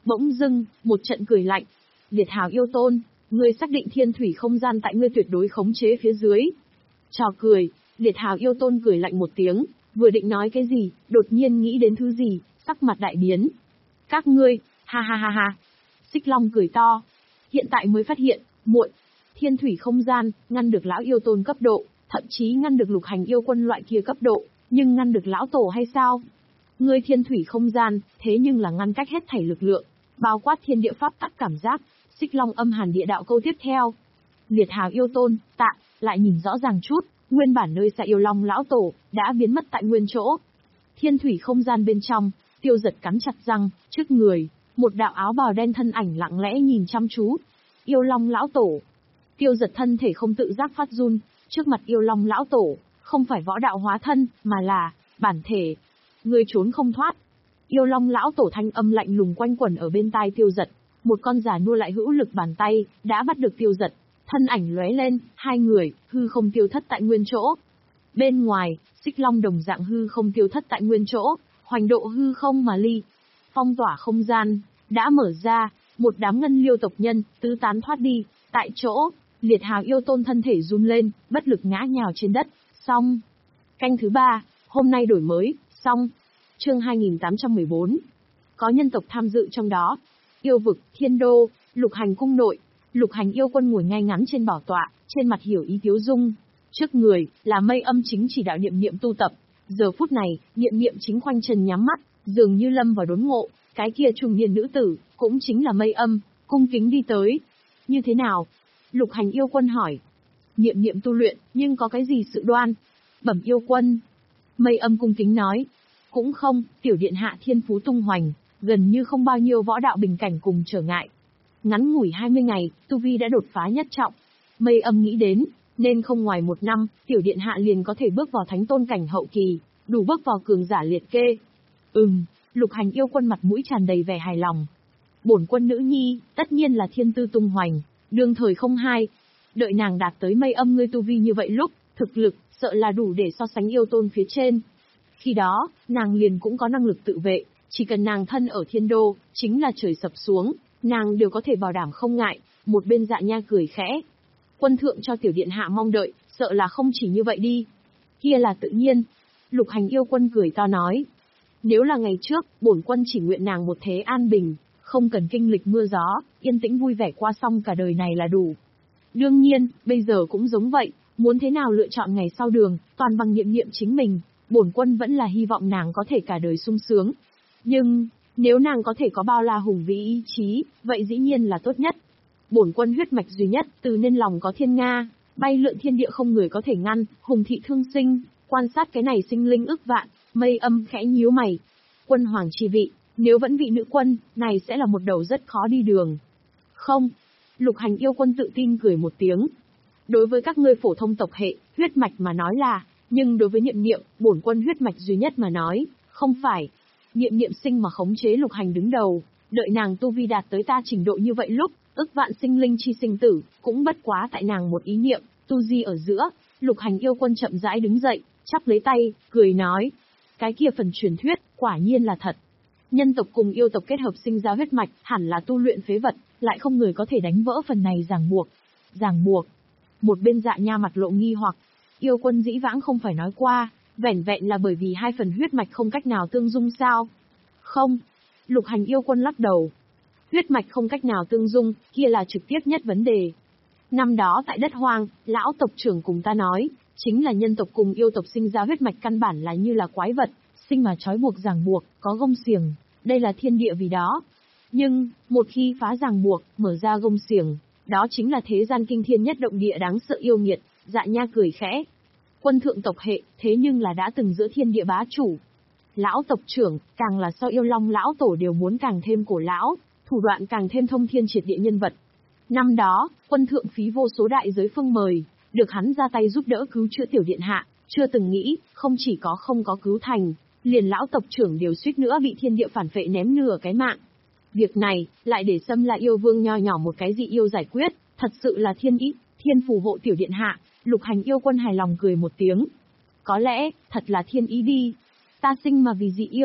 Bỗng dưng, một trận cười lạnh. Liệt hào yêu tôn, ngươi xác định thiên thủy không gian tại ngươi tuyệt đối khống chế phía dưới. Trò cười, liệt hào yêu tôn cười lạnh một tiếng, vừa định nói cái gì, đột nhiên nghĩ đến thứ gì, sắc mặt đại biến. Các ngươi, ha ha ha ha. Xích Long cười to. Hiện tại mới phát hiện, muội, thiên thủy không gian, ngăn được lão yêu tôn cấp độ, thậm chí ngăn được lục hành yêu quân loại kia cấp độ, nhưng ngăn được lão tổ hay sao? Ngươi thiên thủy không gian, thế nhưng là ngăn cách hết thảy lực lượng, bao quát thiên địa pháp tắc cảm giác. Xích Long âm hàn địa đạo câu tiếp theo. Liệt hào yêu tôn, tạ, lại nhìn rõ ràng chút, nguyên bản nơi xa yêu long lão tổ, đã biến mất tại nguyên chỗ. Thiên thủy không gian bên trong, Tiêu Giật cắn chặt răng, trước người, một đạo áo bào đen thân ảnh lặng lẽ nhìn chăm chú. Yêu long lão tổ. Tiêu Giật thân thể không tự giác phát run, trước mặt yêu long lão tổ, không phải võ đạo hóa thân, mà là, bản thể. Ngươi trốn không thoát. Yêu long lão tổ thanh âm lạnh lùng quanh quẩn ở bên tai Tiêu Giật. Một con giả nua lại hữu lực bàn tay, đã bắt được Tiêu Giật. Thân ảnh lóe lên, hai người, hư không tiêu thất tại nguyên chỗ. Bên ngoài, Xích Long đồng dạng hư không tiêu thất tại nguyên chỗ, hoành độ hư không mà ly. Phong tỏa không gian, đã mở ra, một đám ngân liêu tộc nhân, tứ tán thoát đi, tại chỗ, liệt hào yêu tôn thân thể run lên, bất lực ngã nhào trên đất, xong. Canh thứ ba, hôm nay đổi mới, xong. Chương hai nghìn tám trăm mười bốn. Có nhân tộc tham dự trong đó. Yêu vực, thiên đô, lục hành cung nội. Lục hành yêu quân ngồi ngay ngắn trên bảo tọa, trên mặt hiểu ý tiếu dung. Trước người, là Mây Âm chính chỉ đạo niệm niệm tu tập. Giờ phút này, niệm niệm chính khoanh chân nhắm mắt, dường như lâm vào đốn ngộ. Cái kia trùng niên nữ tử, cũng chính là Mây Âm, cung kính đi tới. Như thế nào? Lục hành yêu quân hỏi. Niệm niệm tu luyện, nhưng có cái gì sự đoan? Bẩm yêu quân. Mây Âm cung kính nói. Cũng không, tiểu điện hạ thiên phú tung hoành, gần như không bao nhiêu võ đạo bình cảnh cùng trở ngại. Ngắn ngủi hai mươi ngày, tu vi đã đột phá nhất trọng. Mây Âm nghĩ đến, nên không ngoài một năm, tiểu điện hạ liền có thể bước vào thánh tôn cảnh hậu kỳ, đủ bước vào cường giả liệt kê. Ừm, lục hành yêu quân mặt mũi tràn đầy vẻ hài lòng. Bổn quân nữ nhi, tất nhiên là thiên tư tung hoành, đương thời không hai. Đợi nàng đạt tới Mây Âm ngươi tu vi như vậy lúc, thực lực, sợ là đủ để so sánh yêu tôn phía trên. Khi đó, nàng liền cũng có năng lực tự vệ, chỉ cần nàng thân ở thiên đô, chính là trời sập xuống, nàng đều có thể bảo đảm không ngại. Một bên Dạ Nha cười khẽ. Quân thượng cho tiểu điện hạ mong đợi, sợ là không chỉ như vậy đi. Kia là tự nhiên. Lục hành yêu quân cười to nói. Nếu là ngày trước, bổn quân chỉ nguyện nàng một thế an bình, không cần kinh lịch mưa gió, yên tĩnh vui vẻ qua xong cả đời này là đủ. Đương nhiên, bây giờ cũng giống vậy, muốn thế nào lựa chọn ngày sau đường, toàn bằng niệm niệm chính mình, bổn quân vẫn là hy vọng nàng có thể cả đời sung sướng. Nhưng, nếu nàng có thể có bao la hùng vĩ ý chí, vậy dĩ nhiên là tốt nhất. Bổn quân huyết mạch duy nhất, từ nên lòng có thiên nga, bay lượn thiên địa không người có thể ngăn, hùng thị thương sinh, quan sát cái này sinh linh ức vạn. Mây Âm khẽ nhíu mày. Quân hoàng chi vị, nếu vẫn vị nữ quân, này sẽ là một đầu rất khó đi đường. Không. Lục hành yêu quân tự tin cười một tiếng. Đối với các ngươi phổ thông tộc hệ, huyết mạch mà nói là, nhưng đối với niệm niệm, bổn quân huyết mạch duy nhất mà nói, không phải. Niệm niệm sinh mà khống chế lục hành đứng đầu, đợi nàng tu vi đạt tới ta trình độ như vậy lúc, ức vạn sinh linh chi sinh tử, cũng bất quá tại nàng một ý niệm, tu di ở giữa. Lục hành yêu quân chậm rãi đứng dậy, chắp lấy tay, cười nói. Cái kia phần truyền thuyết, quả nhiên là thật. Nhân tộc cùng yêu tộc kết hợp sinh ra huyết mạch, hẳn là tu luyện phế vật, lại không người có thể đánh vỡ phần này ràng buộc. Ràng buộc. Một bên Dạ Nha mặt lộ nghi hoặc. Yêu quân dĩ vãng không phải nói qua, vẻn vẹn là bởi vì hai phần huyết mạch không cách nào tương dung sao? Không. Lục hành yêu quân lắc đầu. Huyết mạch không cách nào tương dung, kia là trực tiếp nhất vấn đề. Năm đó tại đất hoang, lão tộc trưởng cùng ta nói, chính là nhân tộc cùng yêu tộc sinh ra huyết mạch căn bản là như là quái vật, sinh mà trói buộc ràng buộc, có gông xiềng, đây là thiên địa vì đó. Nhưng, một khi phá ràng buộc, mở ra gông xiềng, đó chính là thế gian kinh thiên nhất động địa đáng sợ yêu nghiệt. Dạ Nha cười khẽ. Quân thượng tộc hệ, thế nhưng là đã từng giữa thiên địa bá chủ. Lão tộc trưởng, càng là so yêu long lão tổ đều muốn càng thêm cổ lão, thủ đoạn càng thêm thông thiên triệt địa nhân vật. Năm đó, quân thượng phí vô số đại giới phương mời, được hắn ra tay giúp đỡ cứu chữa tiểu điện hạ, chưa từng nghĩ, không chỉ có không có cứu thành, liền lão tộc trưởng đều suýt nữa bị thiên địa phản phệ ném nửa cái mạng. Việc này, lại để xâm là yêu vương nho nhỏ một cái dị yêu giải quyết, thật sự là thiên ý, thiên phù hộ tiểu điện hạ. Lục hành yêu quân hài lòng cười một tiếng. Có lẽ, thật là thiên ý đi. Ta sinh mà vì dị yêu,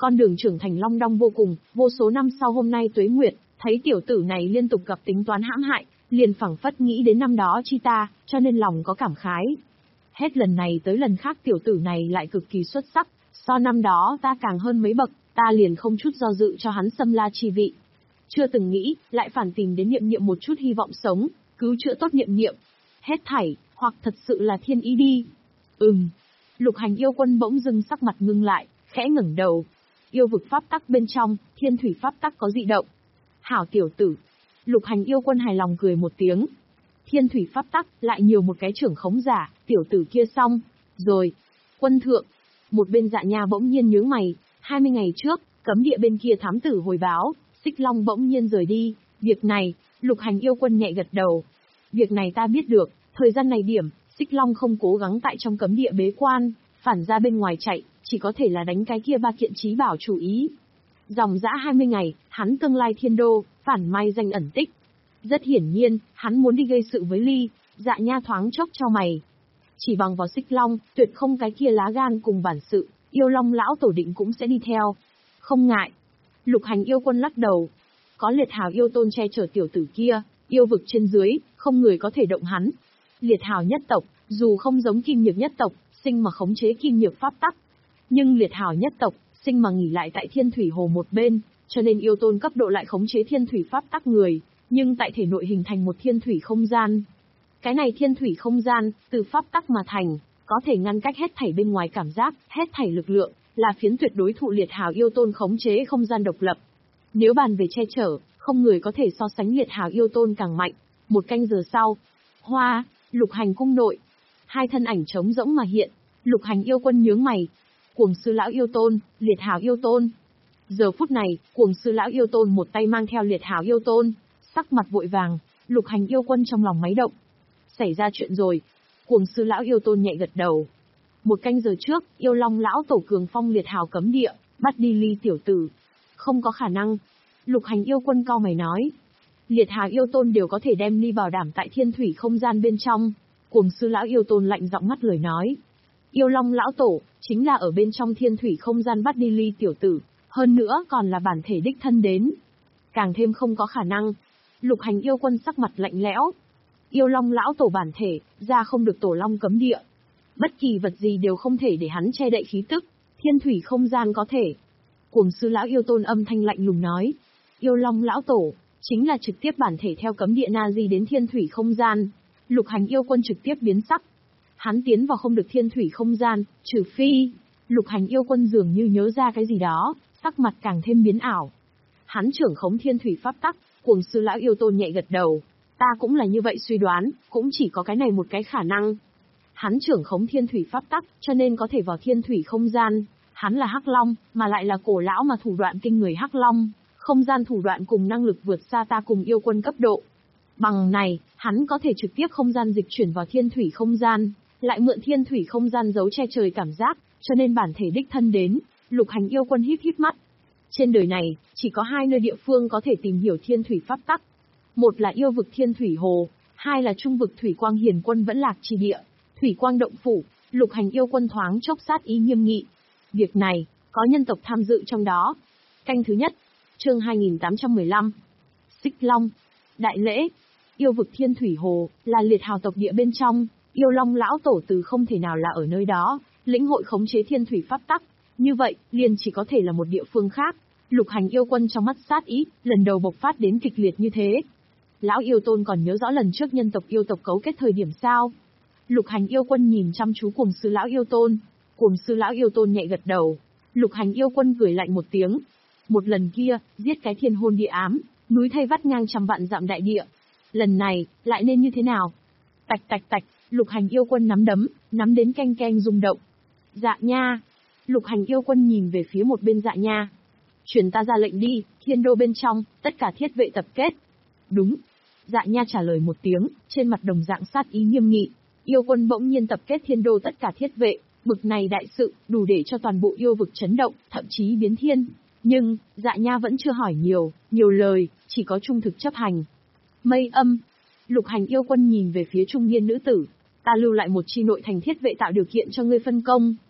Con đường trưởng thành long đong vô cùng, vô số năm sau hôm nay tuế nguyệt, thấy tiểu tử này liên tục gặp tính toán hãm hại, liền phảng phất nghĩ đến năm đó chi ta, cho nên lòng có cảm khái. Hết lần này tới lần khác tiểu tử này lại cực kỳ xuất sắc, so năm đó ta càng hơn mấy bậc, ta liền không chút do dự cho hắn xâm la chi vị. Chưa từng nghĩ, lại phản tìm đến Niệm Niệm một chút hy vọng sống, cứu chữa tốt Niệm Niệm. Hết thảy, hoặc thật sự là thiên ý đi. Ừm. Lục Hành yêu quân bỗng dưng sắc mặt ngưng lại, khẽ ngẩng đầu. Yêu vực pháp tắc bên trong, thiên thủy pháp tắc có dị động. Hảo tiểu tử. Lục Hành yêu quân hài lòng cười một tiếng. Thiên thủy pháp tắc, lại nhiều một cái trưởng khống giả, tiểu tử kia xong. Rồi. Quân thượng. Một bên Dạ Nha bỗng nhiên nhướng mày, hai mươi ngày trước, cấm địa bên kia thám tử hồi báo, Xích Long bỗng nhiên rời đi. Việc này, Lục Hành yêu quân nhẹ gật đầu. Việc này ta biết được, thời gian này điểm, Xích Long không cố gắng tại trong cấm địa bế quan, phản ra bên ngoài chạy, chỉ có thể là đánh cái kia ba kiện trí bảo chủ ý. Dòng dã hai mươi ngày, hắn tương lai thiên đô, phản mai danh ẩn tích. Rất hiển nhiên, hắn muốn đi gây sự với Ly. Dạ Nha thoáng chốc cho mày. Chỉ bằng vào Xích Long, tuyệt không cái kia lá gan cùng bản sự, yêu Long lão tổ định cũng sẽ đi theo. Không ngại. Lục Hành yêu quân lắc đầu. Có Liệt Hào yêu tôn che chở tiểu tử kia, yêu vực trên dưới, không người có thể động hắn. Liệt Hào nhất tộc, dù không giống Kim Nhược nhất tộc, sinh mà khống chế Kim Nhược pháp tắc, nhưng Liệt Hào nhất tộc, sinh mà nghỉ lại tại Thiên Thủy Hồ một bên, cho nên yêu tôn cấp độ lại khống chế Thiên Thủy pháp tắc người, nhưng tại thể nội hình thành một Thiên Thủy không gian. Cái này Thiên Thủy không gian, từ pháp tắc mà thành, có thể ngăn cách hết thảy bên ngoài cảm giác, hết thảy lực lượng, là phiến tuyệt đối thụ Liệt Hào yêu tôn khống chế không gian độc lập. Nếu bàn về che chở, không người có thể so sánh Liệt Hào yêu tôn càng mạnh. Một canh giờ sau, Hoa, Lục Hành cung nội, hai thân ảnh trống rỗng mà hiện. Lục Hành yêu quân nhướng mày. Cuồng sư lão yêu tôn, Liệt Hào yêu tôn. Giờ phút này, cuồng sư lão yêu tôn một tay mang theo Liệt Hào yêu tôn, sắc mặt vội vàng. Lục Hành yêu quân trong lòng máy động. Xảy ra chuyện rồi. Cuồng sư lão yêu tôn nhẹ gật đầu. Một canh giờ trước, yêu Long lão tổ cường phong Liệt Hào cấm địa, bắt đi Ly tiểu tử. Không có khả năng. Lục Hành yêu quân cau mày nói. Liệt Hào yêu tôn đều có thể đem Ly bảo đảm tại Thiên Thủy không gian bên trong. Cuồng sư lão yêu tôn lạnh giọng ngắt lời nói. Yêu Long lão tổ, chính là ở bên trong Thiên Thủy không gian bắt đi Ly tiểu tử, hơn nữa còn là bản thể đích thân đến. Càng thêm không có khả năng. Lục Hành yêu quân sắc mặt lạnh lẽo. Yêu Long lão tổ bản thể, ra không được tổ long cấm địa. Bất kỳ vật gì đều không thể để hắn che đậy khí tức, Thiên Thủy không gian có thể. Cuồng sư lão yêu tôn âm thanh lạnh lùng nói. Yêu Long lão tổ, chính là trực tiếp bản thể theo cấm địa na di đến Thiên Thủy không gian. Lục Hành yêu quân trực tiếp biến sắc. Hắn tiến vào không được Thiên Thủy không gian, trừ phi. Lục Hành yêu quân dường như nhớ ra cái gì đó, sắc mặt càng thêm biến ảo. Hắn trưởng khống Thiên Thủy pháp tắc. Cuồng sư lão yêu tôn nhẹ gật đầu. Ta cũng là như vậy suy đoán, cũng chỉ có cái này một cái khả năng. Hắn trưởng khống Thiên Thủy pháp tắc, cho nên có thể vào Thiên Thủy không gian. Hắn là Hắc Long, mà lại là cổ lão mà thủ đoạn kinh người Hắc Long. Không gian thủ đoạn cùng năng lực vượt xa ta cùng yêu quân cấp độ. Bằng này, hắn có thể trực tiếp không gian dịch chuyển vào Thiên Thủy không gian, lại mượn Thiên Thủy không gian giấu che trời cảm giác, cho nên bản thể đích thân đến. Lục Hành yêu quân híp híp mắt. Trên đời này, chỉ có hai nơi địa phương có thể tìm hiểu Thiên Thủy pháp tắc. Một là yêu vực Thiên Thủy Hồ, hai là trung vực Thủy Quang Hiền Quân vẫn lạc trì địa, Thủy Quang Động Phủ. Lục Hành yêu quân thoáng chốc sát ý nghiêm nghị. Việc này, có nhân tộc tham dự trong đó. Canh thứ nhất, chương hai nghìn tám trăm mười lăm. Xích Long, đại lễ. Yêu vực Thiên Thủy Hồ, là Liệt Hào tộc địa bên trong, yêu Long lão tổ từ không thể nào là ở nơi đó, lĩnh hội khống chế Thiên Thủy pháp tắc. Như vậy, liền chỉ có thể là một địa phương khác. Lục Hành yêu quân trong mắt sát ý, lần đầu bộc phát đến kịch liệt như thế. Lão yêu tôn còn nhớ rõ lần trước nhân tộc yêu tộc cấu kết thời điểm sao? Lục Hành yêu quân nhìn chăm chú Cuồng sư lão yêu tôn. Cuồng sư lão yêu tôn nhẹ gật đầu. Lục Hành yêu quân cười lạnh một tiếng. Một lần kia, giết cái thiên hôn địa ám, núi thay vắt ngang trăm vạn dặm đại địa. Lần này, lại nên như thế nào? Tạch tạch tạch, Lục Hành yêu quân nắm đấm, nắm đến canh canh rung động. Dạ Nha. Lục Hành yêu quân nhìn về phía một bên Dạ Nha. Truyền ta ra lệnh đi, thiên đô bên trong, tất cả thiết vệ tập kết. Đúng. Dạ Nha trả lời một tiếng, trên mặt đồng dạng sát ý nghiêm nghị. Yêu quân bỗng nhiên tập kết thiên đô tất cả thiết vệ, bực này đại sự, đủ để cho toàn bộ yêu vực chấn động, thậm chí biến thiên. Nhưng, Dạ Nha vẫn chưa hỏi nhiều, nhiều lời, chỉ có trung thực chấp hành. Mây âm. Lục Hành yêu quân nhìn về phía trung niên nữ tử. Ta lưu lại một chi nội thành thiết vệ tạo điều kiện cho ngươi phân công.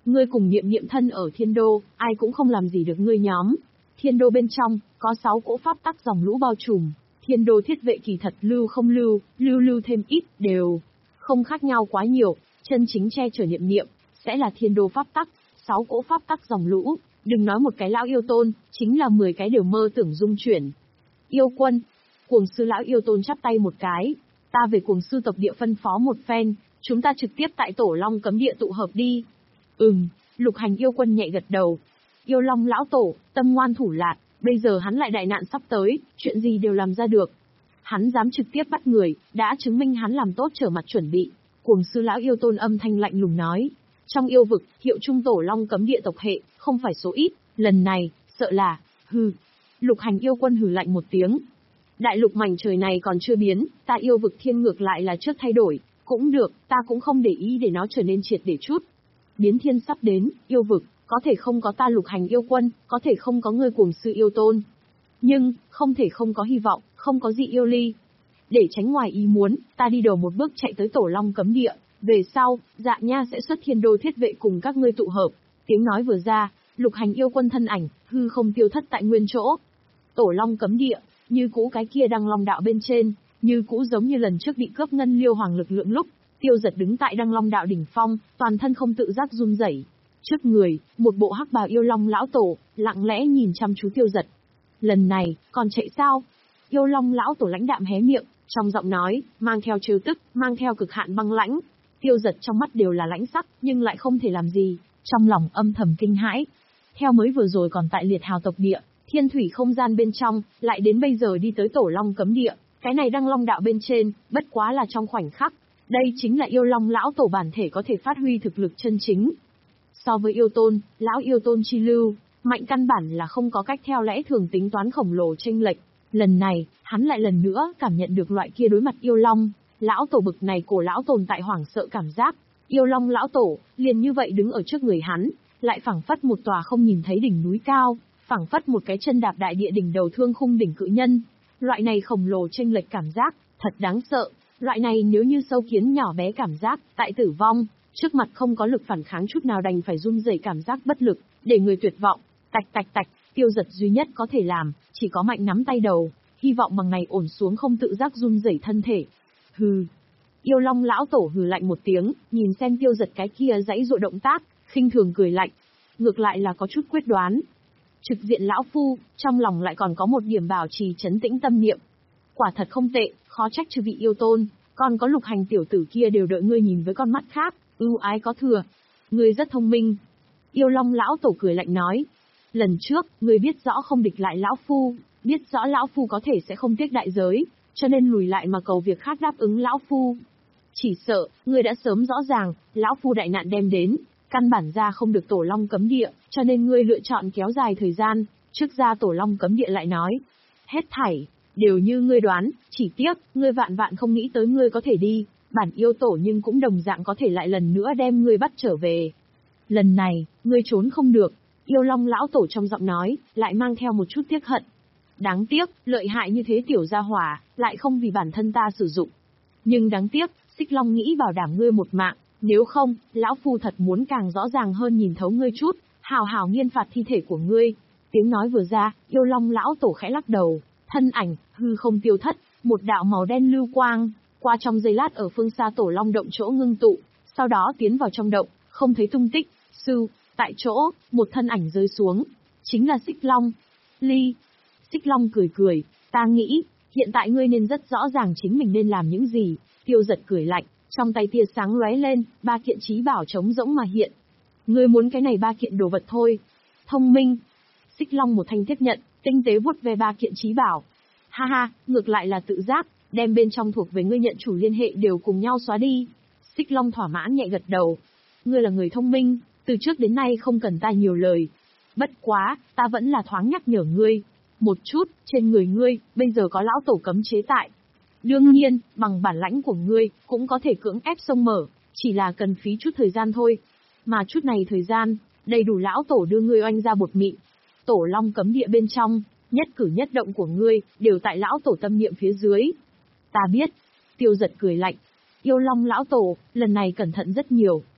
Ngươi cùng Niệm Niệm thân ở thiên đô, ai cũng không làm gì được ngươi nhóm. Thiên đô bên trong, có sáu cỗ pháp tắc dòng lũ bao trùm. Thiên đô thiết vệ kỳ thật lưu không lưu, lưu lưu thêm ít, đều không khác nhau quá nhiều. Chân chính che chở Niệm Niệm, sẽ là thiên đô pháp tắc, sáu cỗ pháp tắc dòng lũ. Đừng nói một cái lão yêu tôn, chính là mười cái đều mơ tưởng dung chuyển. Yêu quân, Cuồng sư lão yêu tôn chắp tay một cái. Ta về Cuồng sư tộc địa phân phó một phen, chúng ta trực tiếp tại Tổ Long cấm địa tụ hợp đi. Ừm, Lục Hành yêu quân nhẹ gật đầu. Yêu Long lão tổ, tâm ngoan thủ lạt, bây giờ hắn lại đại nạn sắp tới, chuyện gì đều làm ra được. Hắn dám trực tiếp bắt người, đã chứng minh hắn làm tốt trở mặt chuẩn bị. Cuồng sư lão yêu tôn âm thanh lạnh lùng nói. Trong yêu vực, hiệu trung Tổ Long cấm địa tộc hệ, không phải số ít, lần này, sợ là, hừ. Lục Hành yêu quân hừ lạnh một tiếng. Đại lục mảnh trời này còn chưa biến, ta yêu vực thiên ngược lại là trước thay đổi, cũng được, ta cũng không để ý để nó trở nên triệt để chút. Biến thiên sắp đến, yêu vực, có thể không có ta Lục Hành yêu quân, có thể không có ngươi Cuồng sư yêu tôn. Nhưng, không thể không có hy vọng, không có dị yêu ly. Để tránh ngoài ý muốn, ta đi đầu một bước chạy tới Tổ Long cấm địa, về sau, Dạ Nha sẽ xuất thiên đô thiết vệ cùng các ngươi tụ hợp. Tiếng nói vừa ra, Lục Hành yêu quân thân ảnh, hư không tiêu thất tại nguyên chỗ. Tổ Long cấm địa, như cũ cái kia Đăng Long đạo bên trên, như cũ giống như lần trước bị cướp ngân liêu hoàng lực lượng lúc, Tiêu Giật đứng tại Đăng Long đạo đỉnh phong, toàn thân không tự giác run rẩy. Trước người, một bộ hắc bào yêu long lão tổ, lặng lẽ nhìn chăm chú Tiêu Giật. Lần này, còn chạy sao? Yêu long lão tổ lãnh đạm hé miệng, trong giọng nói, mang theo trêu tức, mang theo cực hạn băng lãnh. Tiêu Giật trong mắt đều là lãnh sắc, nhưng lại không thể làm gì, trong lòng âm thầm kinh hãi. Theo mới vừa rồi còn tại liệt hào tộc địa, thiên thủy không gian bên trong, lại đến bây giờ đi tới Tổ Long cấm địa, cái này Đăng Long đạo bên trên, bất quá là trong khoảnh khắc. Đây chính là yêu long lão tổ bản thể có thể phát huy thực lực chân chính. So với yêu tôn, lão yêu tôn chi lưu, mạnh căn bản là không có cách theo lẽ thường tính toán khổng lồ chênh lệch. Lần này, hắn lại lần nữa cảm nhận được loại kia đối mặt yêu long, lão tổ bực này cổ lão tồn tại hoảng sợ cảm giác. Yêu long lão tổ, liền như vậy đứng ở trước người hắn, lại phảng phất một tòa không nhìn thấy đỉnh núi cao, phảng phất một cái chân đạp đại địa đỉnh đầu thương khung đỉnh cự nhân. Loại này khổng lồ chênh lệch cảm giác, thật đáng sợ. Loại này nếu như sâu kiến nhỏ bé cảm giác, tại tử vong, trước mặt không có lực phản kháng chút nào đành phải run rẩy cảm giác bất lực, để người tuyệt vọng. Tạch tạch tạch, Tiêu Giật duy nhất có thể làm, chỉ có mạnh nắm tay đầu, hy vọng bằng này ổn xuống không tự giác run rẩy thân thể. Hừ. Yêu long lão tổ hừ lạnh một tiếng, nhìn xem Tiêu Giật cái kia dãy dụa động tác, khinh thường cười lạnh. Ngược lại là có chút quyết đoán. Trực diện lão phu, trong lòng lại còn có một điểm bảo trì trấn tĩnh tâm niệm. Quả thật không tệ, khó trách chư vị yêu tôn, còn có Lục Hành tiểu tử kia đều đợi ngươi nhìn với con mắt khác, ưu ái có thừa. Ngươi rất thông minh. Yêu long lão tổ cười lạnh nói. Lần trước, ngươi biết rõ không địch lại lão phu, biết rõ lão phu có thể sẽ không tiếc đại giới, cho nên lùi lại mà cầu việc khác đáp ứng lão phu. Chỉ sợ, ngươi đã sớm rõ ràng, lão phu đại nạn đem đến, căn bản ra không được Tổ Long cấm địa, cho nên ngươi lựa chọn kéo dài thời gian, trước ra Tổ Long cấm địa lại nói. Hết thảy, đều như ngươi đoán, chỉ tiếc, ngươi vạn vạn không nghĩ tới ngươi có thể đi, bản yêu tổ nhưng cũng đồng dạng có thể lại lần nữa đem ngươi bắt trở về. Lần này, ngươi trốn không được, yêu long lão tổ trong giọng nói, lại mang theo một chút tiếc hận. Đáng tiếc, lợi hại như thế tiểu gia hỏa, lại không vì bản thân ta sử dụng. Nhưng đáng tiếc, Xích Long nghĩ bảo đảm ngươi một mạng, nếu không, lão phu thật muốn càng rõ ràng hơn nhìn thấu ngươi chút, hào hào nghiên phạt thi thể của ngươi. Tiếng nói vừa ra, yêu long lão tổ khẽ lắc đầu, thân ảnh, hư không tiêu thất, một đạo màu đen lưu quang, qua trong giây lát ở phương xa Tổ Long động chỗ ngưng tụ, sau đó tiến vào trong động, không thấy tung tích, sư, tại chỗ, một thân ảnh rơi xuống, chính là Xích Long. Ly. Xích Long cười cười, ta nghĩ, hiện tại ngươi nên rất rõ ràng chính mình nên làm những gì. Tiêu Giật cười lạnh, trong tay tia sáng lóe lên, ba kiện trí bảo trống rỗng mà hiện. Ngươi muốn cái này ba kiện đồ vật thôi. Thông minh. Xích Long một thanh tiếp nhận, tinh tế vuốt về ba kiện trí bảo. Ha ha, ngược lại là tự giác, đem bên trong thuộc về ngươi nhận chủ liên hệ đều cùng nhau xóa đi. Xích Long thỏa mãn nhẹ gật đầu. Ngươi là người thông minh, từ trước đến nay không cần ta nhiều lời. Bất quá, ta vẫn là thoáng nhắc nhở ngươi. Một chút, trên người ngươi, bây giờ có lão tổ cấm chế tại. Đương nhiên, bằng bản lãnh của ngươi, cũng có thể cưỡng ép xông mở, chỉ là cần phí chút thời gian thôi. Mà chút này thời gian, đầy đủ lão tổ đưa ngươi oanh ra bột mịn. Tổ Long cấm địa bên trong, nhất cử nhất động của ngươi, đều tại lão tổ tâm niệm phía dưới. Ta biết. Tiêu Giật cười lạnh. Yêu Long lão tổ, lần này cẩn thận rất nhiều.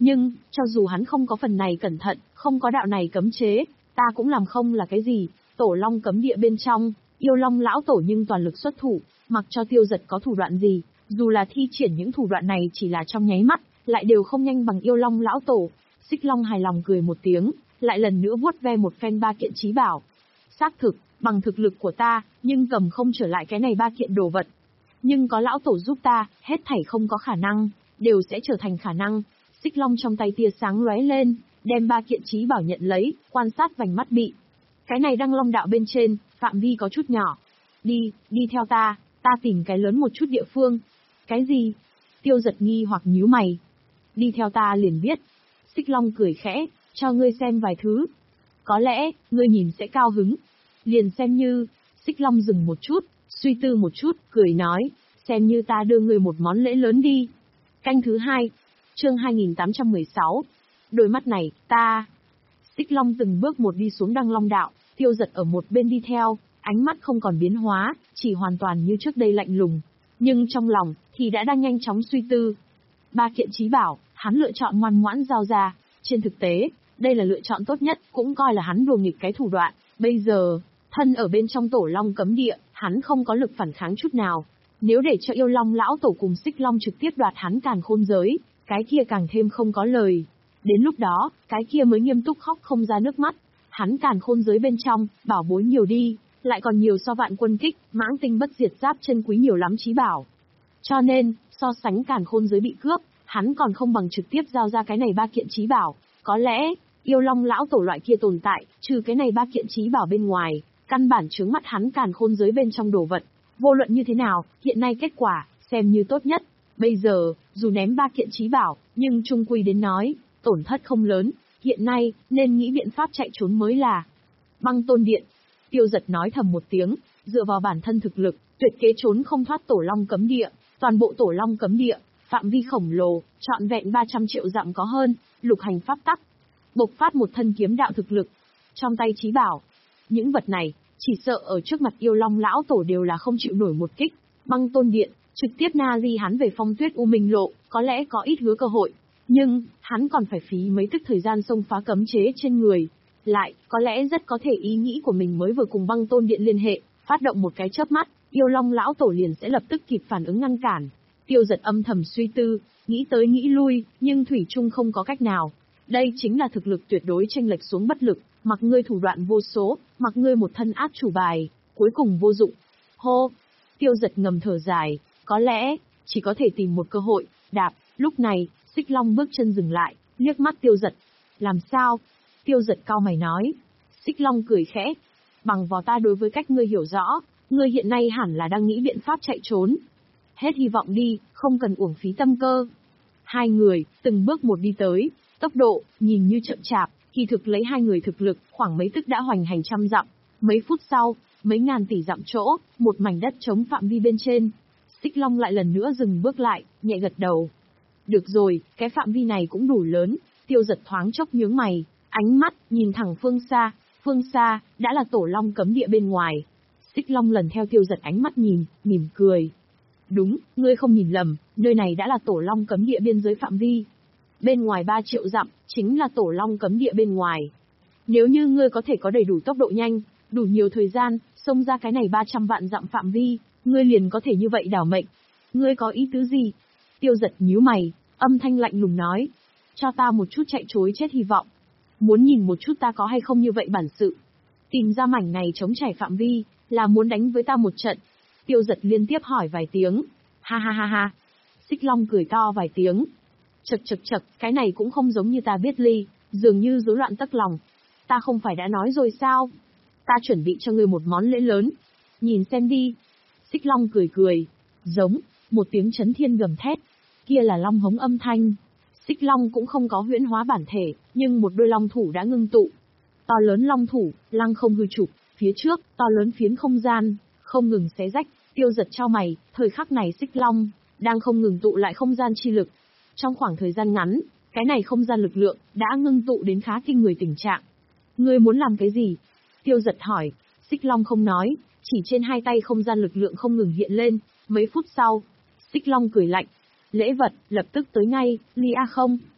Nhưng, cho dù hắn không có phần này cẩn thận, không có đạo này cấm chế, ta cũng làm không là cái gì. Tổ long cấm địa bên trong, yêu long lão tổ nhưng toàn lực xuất thủ, mặc cho Tiêu Dật có thủ đoạn gì, dù là thi triển những thủ đoạn này chỉ là trong nháy mắt, lại đều không nhanh bằng yêu long lão tổ. Xích Long hài lòng cười một tiếng, lại lần nữa vuốt ve một phen ba kiện chí bảo. Xác thực, bằng thực lực của ta, nhưng cầm không trở lại cái này ba kiện đồ vật. Nhưng có lão tổ giúp ta, hết thảy không có khả năng, đều sẽ trở thành khả năng. Xích Long trong tay tia sáng lóe lên, đem ba kiện chí bảo nhận lấy, quan sát vành mắt bị. Cái này Đăng Long đạo bên trên, phạm vi có chút nhỏ. Đi, đi theo ta, ta tìm cái lớn một chút địa phương. Cái gì? Tiêu Dật nghi hoặc nhíu mày. Đi theo ta liền biết. Xích Long cười khẽ, cho ngươi xem vài thứ. Có lẽ, ngươi nhìn sẽ cao hứng. Liền xem như, Xích Long dừng một chút, suy tư một chút, cười nói, xem như ta đưa ngươi một món lễ lớn đi. Canh thứ hai, chương hai nghìn tám trăm mười sáu. Đôi mắt này, ta... Xích Long từng bước một đi xuống Đăng Long đạo, Tiêu Dật ở một bên đi theo, ánh mắt không còn biến hóa, chỉ hoàn toàn như trước đây lạnh lùng. Nhưng trong lòng, thì đã đang nhanh chóng suy tư. Ba kiện chí bảo, hắn lựa chọn ngoan ngoãn giao ra. Trên thực tế, đây là lựa chọn tốt nhất, cũng coi là hắn đùa nghịch cái thủ đoạn. Bây giờ, thân ở bên trong tổ long cấm địa, hắn không có lực phản kháng chút nào. Nếu để cho yêu long lão tổ cùng Xích Long trực tiếp đoạt hắn càn khôn giới, cái kia càng thêm không có lời. Đến lúc đó, cái kia mới nghiêm túc khóc không ra nước mắt. Hắn càn khôn giới bên trong, bảo bối nhiều đi, lại còn nhiều so vạn quân kích, mãng tinh bất diệt giáp chân quý nhiều lắm chí bảo. Cho nên, so sánh càn khôn giới bị cướp, hắn còn không bằng trực tiếp giao ra cái này ba kiện chí bảo. Có lẽ, yêu long lão tổ loại kia tồn tại, trừ cái này ba kiện chí bảo bên ngoài, căn bản chướng mắt hắn càn khôn giới bên trong đồ vật. Vô luận như thế nào, hiện nay kết quả, xem như tốt nhất. Bây giờ, dù ném ba kiện chí bảo, nhưng chung quy đến nói, tổn thất không lớn, hiện nay, nên nghĩ biện pháp chạy trốn mới là. Băng Tôn Điện. Tiêu Dật nói thầm một tiếng, dựa vào bản thân thực lực, tuyệt kế trốn không thoát tổ long cấm địa, toàn bộ tổ long cấm địa, phạm vi khổng lồ, trọn vẹn ba trăm triệu dặm có hơn, lục hành pháp tắc. Bộc phát một thân kiếm đạo thực lực. Trong tay chí bảo. Những vật này, chỉ sợ ở trước mặt yêu long lão tổ đều là không chịu nổi một kích. Băng Tôn Điện, trực tiếp na di hắn về Phong Tuyết U Minh Lộ, có lẽ có ít hứa cơ hội. Nhưng, hắn còn phải phí mấy tức thời gian xông phá cấm chế trên người. Lại, có lẽ rất có thể ý nghĩ của mình mới vừa cùng Băng Tôn Điện liên hệ, phát động một cái chớp mắt, yêu long lão tổ liền sẽ lập tức kịp phản ứng ngăn cản. Tiêu Dật âm thầm suy tư, nghĩ tới nghĩ lui, nhưng thủy chung không có cách nào. Đây chính là thực lực tuyệt đối chênh lệch xuống bất lực, mặc ngươi thủ đoạn vô số, mặc ngươi một thân át chủ bài, cuối cùng vô dụng. Hô! Tiêu Dật ngầm thở dài, có lẽ, chỉ có thể tìm một cơ hội, đạp. Lúc này, Xích Long bước chân dừng lại, liếc mắt Tiêu Dật. Làm sao? Tiêu Dật cau mày nói. Xích Long cười khẽ. Bằng vào ta đối với cách ngươi hiểu rõ, ngươi hiện nay hẳn là đang nghĩ biện pháp chạy trốn. Hết hy vọng đi, không cần uổng phí tâm cơ. Hai người, từng bước một đi tới, tốc độ, nhìn như chậm chạp, kỳ thực lấy hai người thực lực, khoảng mấy tức đã hoành hành trăm dặm. Mấy phút sau, mấy ngàn tỷ dặm chỗ, một mảnh đất trống phạm vi bên trên. Xích Long lại lần nữa dừng bước lại, nhẹ gật đầu. Được rồi, cái phạm vi này cũng đủ lớn. Tiêu Dật thoáng chốc nhướng mày, ánh mắt, nhìn thẳng phương xa. Phương xa, đã là tổ long cấm địa bên ngoài. Xích Long lần theo Tiêu Dật ánh mắt nhìn, mỉm cười. Đúng, ngươi không nhìn lầm, nơi này đã là tổ long cấm địa biên giới phạm vi. Bên ngoài ba triệu dặm, chính là tổ long cấm địa bên ngoài. Nếu như ngươi có thể có đầy đủ tốc độ nhanh, đủ nhiều thời gian, xông ra cái này ba trăm vạn dặm phạm vi, ngươi liền có thể như vậy đảo mệnh. Ngươi có ý tứ gì? Tiêu Dật nhíu mày, âm thanh lạnh lùng nói. Cho ta một chút chạy trối chết hy vọng. Muốn nhìn một chút ta có hay không như vậy bản sự. Tìm ra mảnh này chống trải phạm vi, là muốn đánh với ta một trận. Tiêu Dật liên tiếp hỏi vài tiếng. Ha ha ha ha. Xích Long cười to vài tiếng. Chật chật chật, cái này cũng không giống như ta biết ly, dường như rối loạn tấc lòng. Ta không phải đã nói rồi sao? Ta chuẩn bị cho ngươi một món lễ lớn. Nhìn xem đi. Xích Long cười cười. Giống, một tiếng chấn thiên gầm thét. Kia là long hống âm thanh. Xích Long cũng không có huyễn hóa bản thể, nhưng một đôi long thủ đã ngưng tụ. To lớn long thủ, lăng không hư trục, phía trước, to lớn phiến không gian, không ngừng xé rách. Tiêu Dật chau mày, thời khắc này Xích Long đang không ngừng tụ lại không gian chi lực. Trong khoảng thời gian ngắn, cái này không gian lực lượng đã ngưng tụ đến khá kinh người tình trạng. Ngươi muốn làm cái gì? Tiêu Dật hỏi. Xích Long không nói, chỉ trên hai tay không gian lực lượng không ngừng hiện lên. Mấy phút sau, Xích Long cười lạnh. Lễ vật, lập tức tới ngay, Ly A không?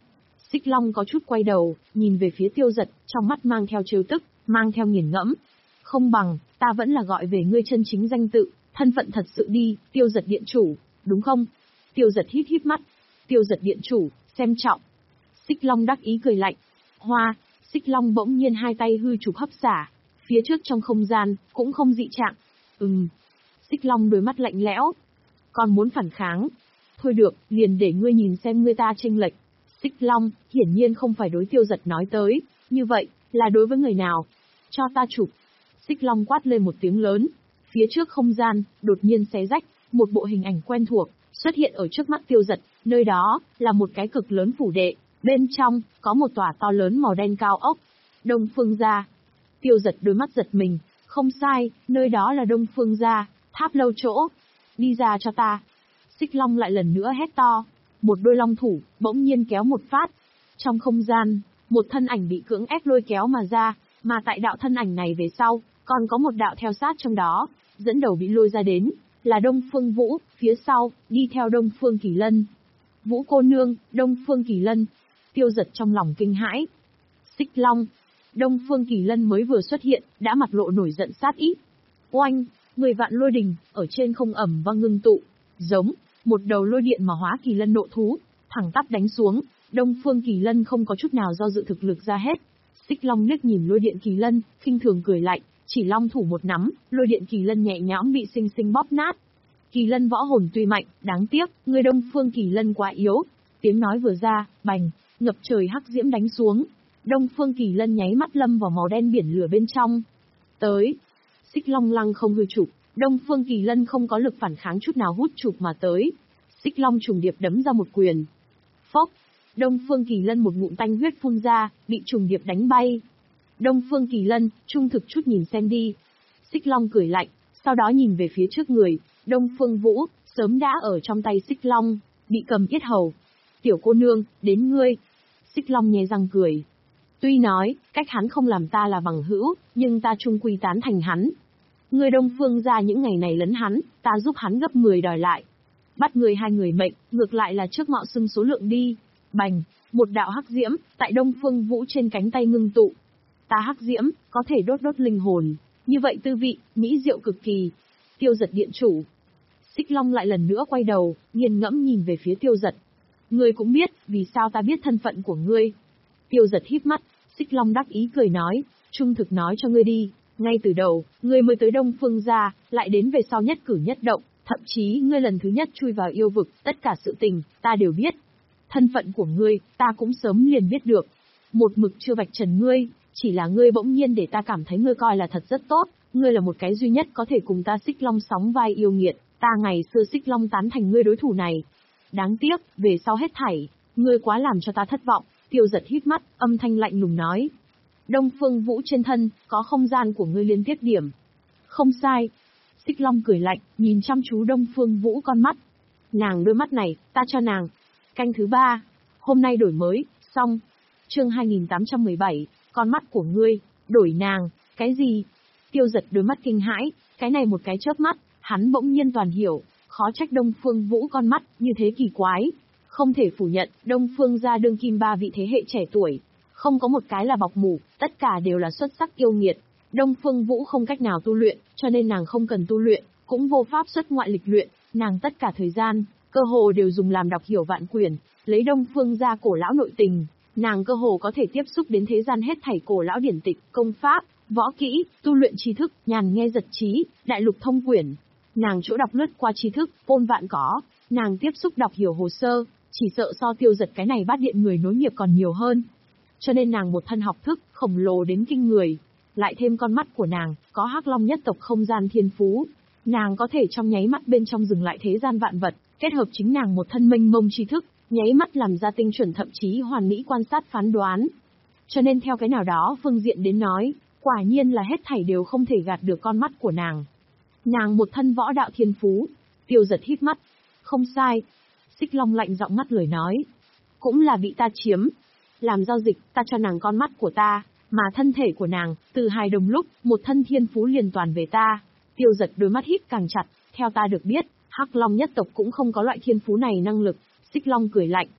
Xích Long có chút quay đầu, nhìn về phía Tiêu Giật, trong mắt mang theo trêu tức, mang theo nghiền ngẫm. Không bằng, ta vẫn là gọi về ngươi chân chính danh tự, thân phận thật sự đi, Tiêu Giật điện chủ, đúng không? Tiêu Giật híp híp mắt. Tiêu Giật điện chủ, xem trọng. Xích Long đắc ý cười lạnh. Hoa, Xích Long bỗng nhiên hai tay hư chụp hấp xả. Phía trước trong không gian, cũng không dị trạng. Ừm. Xích Long đôi mắt lạnh lẽo. Còn muốn phản kháng. Thôi được, liền để ngươi nhìn xem ngươi ta chênh lệch. Xích Long, hiển nhiên không phải đối Tiêu Giật nói tới. Như vậy, là đối với người nào? Cho ta chụp. Xích Long quát lên một tiếng lớn. Phía trước không gian, đột nhiên xé rách, một bộ hình ảnh quen thuộc, xuất hiện ở trước mắt Tiêu Giật, nơi đó, là một cái cực lớn phủ đệ, bên trong, có một tòa to lớn màu đen cao ốc. Đông Phương Gia. Tiêu Giật đôi mắt giật mình, không sai, nơi đó là Đông Phương Gia, tháp lâu chỗ. Đi ra cho ta. Xích Long lại lần nữa hét to. Một đôi long thủ, bỗng nhiên kéo một phát. Trong không gian, một thân ảnh bị cưỡng ép lôi kéo mà ra, mà tại đạo thân ảnh này về sau, còn có một đạo theo sát trong đó, dẫn đầu bị lôi ra đến, là Đông Phương Vũ, phía sau, đi theo Đông Phương Kỳ Lân. Vũ cô nương, Đông Phương Kỳ Lân. Tiêu Giật trong lòng kinh hãi. Xích Long. Đông Phương Kỳ Lân mới vừa xuất hiện, đã mặt lộ nổi giận sát ý. Oanh, mười vạn lôi đình, ở trên không ẩm vang ngưng tụ. Giống, một đầu lôi điện mà hóa Kỳ Lân nộ thú, thẳng tắp đánh xuống. Đông Phương Kỳ Lân không có chút nào do dự thực lực ra hết. Xích Long liếc nhìn lôi điện Kỳ Lân, khinh thường cười lạnh, chỉ long thủ một nắm, lôi điện Kỳ Lân nhẹ nhõm bị sinh sinh bóp nát. Kỳ Lân võ hồn tuy mạnh, đáng tiếc, người Đông Phương Kỳ Lân quá yếu. Tiếng nói vừa ra, bành, ngập trời hắc diễm đánh xuống. Đông Phương Kỳ Lân nháy mắt lâm vào màu đen biển lửa bên trong. Tới. Xích Long lăng không hư chụp, Đông Phương Kỳ Lân không có lực phản kháng chút nào hút chụp mà tới. Xích Long trùng điệp đấm ra một quyền. Phốc. Đông Phương Kỳ Lân một ngụm tanh huyết phun ra, bị trùng điệp đánh bay. Đông Phương Kỳ Lân, trung thực chút nhìn xem đi. Xích Long cười lạnh, sau đó nhìn về phía trước người, Đông Phương Vũ, sớm đã ở trong tay Xích Long, bị cầm yết hầu. Tiểu cô nương, đến ngươi. Xích Long nhè răng cười. Tuy nói, cách hắn không làm ta là bằng hữu, nhưng ta chung quy tán thành hắn. Người Đông Phương ra những ngày này lấn hắn, ta giúp hắn gấp mười đòi lại. Bắt người hai người mệnh, ngược lại là trước mạo xưng số lượng đi. Bành, một đạo hắc diễm, tại Đông Phương Vũ trên cánh tay ngưng tụ. Ta hắc diễm, có thể đốt đốt linh hồn. Như vậy tư vị, mỹ diệu cực kỳ. Tiêu Giật điện chủ. Xích Long lại lần nữa quay đầu, nghiền ngẫm nhìn về phía Tiêu Giật. Ngươi cũng biết, vì sao ta biết thân phận của ngươi. Tiêu Giật híp mắt, Xích Long đắc ý cười nói, trung thực nói cho ngươi đi, ngay từ đầu, ngươi mới tới Đông Phương gia, lại đến về sau nhất cử nhất động, thậm chí ngươi lần thứ nhất chui vào yêu vực, tất cả sự tình, ta đều biết. Thân phận của ngươi, ta cũng sớm liền biết được. Một mực chưa vạch trần ngươi, chỉ là ngươi bỗng nhiên để ta cảm thấy ngươi coi là thật rất tốt, ngươi là một cái duy nhất có thể cùng ta Xích Long sóng vai yêu nghiệt, ta ngày xưa Xích Long tán thành ngươi đối thủ này. Đáng tiếc, về sau hết thảy, ngươi quá làm cho ta thất vọng. Tiêu Giật hít mắt, âm thanh lạnh lùng nói. Đông Phương Vũ trên thân, có không gian của ngươi liên tiếp điểm. Không sai. Xích Long cười lạnh, nhìn chăm chú Đông Phương Vũ con mắt. Nàng đôi mắt này, ta cho nàng. Canh thứ ba. Hôm nay đổi mới, xong. Chương hai nghìn tám trăm mười bảy, con mắt của ngươi, đổi nàng, cái gì? Tiêu Giật đôi mắt kinh hãi, cái này một cái chớp mắt, hắn bỗng nhiên toàn hiểu, khó trách Đông Phương Vũ con mắt, như thế kỳ quái. Không thể phủ nhận, Đông Phương gia đương kim ba vị thế hệ trẻ tuổi, không có một cái là bọc mủ, tất cả đều là xuất sắc yêu nghiệt. Đông Phương Vũ không cách nào tu luyện, cho nên nàng không cần tu luyện, cũng vô pháp xuất ngoại lịch luyện, nàng tất cả thời gian, cơ hồ đều dùng làm đọc hiểu vạn quyển, lấy Đông Phương gia cổ lão nội tình, nàng cơ hồ có thể tiếp xúc đến thế gian hết thảy cổ lão điển tịch, công pháp, võ kỹ, tu luyện tri thức, nhàn nghe giật trí, đại lục thông quyển. Nàng chỗ đọc lướt qua tri thức, côn vạn có, nàng tiếp xúc đọc hiểu hồ sơ, chỉ sợ so Tiêu Giật cái này bát điện người nối nghiệp còn nhiều hơn. Cho nên nàng một thân học thức, khổng lồ đến kinh người. Lại thêm con mắt của nàng, có Hắc Long nhất tộc không gian thiên phú. Nàng có thể trong nháy mắt bên trong dừng lại thế gian vạn vật, kết hợp chính nàng một thân mênh mông tri thức, nháy mắt làm ra tinh chuẩn thậm chí hoàn mỹ quan sát phán đoán. Cho nên theo cái nào đó phương diện đến nói, quả nhiên là hết thảy đều không thể gạt được con mắt của nàng. Nàng một thân võ đạo thiên phú. Tiêu Giật híp mắt. Không sai. Xích Long lạnh giọng ngắt lời nói. Cũng là bị ta chiếm. Làm giao dịch, ta cho nàng con mắt của ta, mà thân thể của nàng, từ hai đồng lúc, một thân thiên phú liền toàn về ta. Tiêu Giật đôi mắt híp càng chặt, theo ta được biết, Hắc Long nhất tộc cũng không có loại thiên phú này năng lực. Xích Long cười lạnh.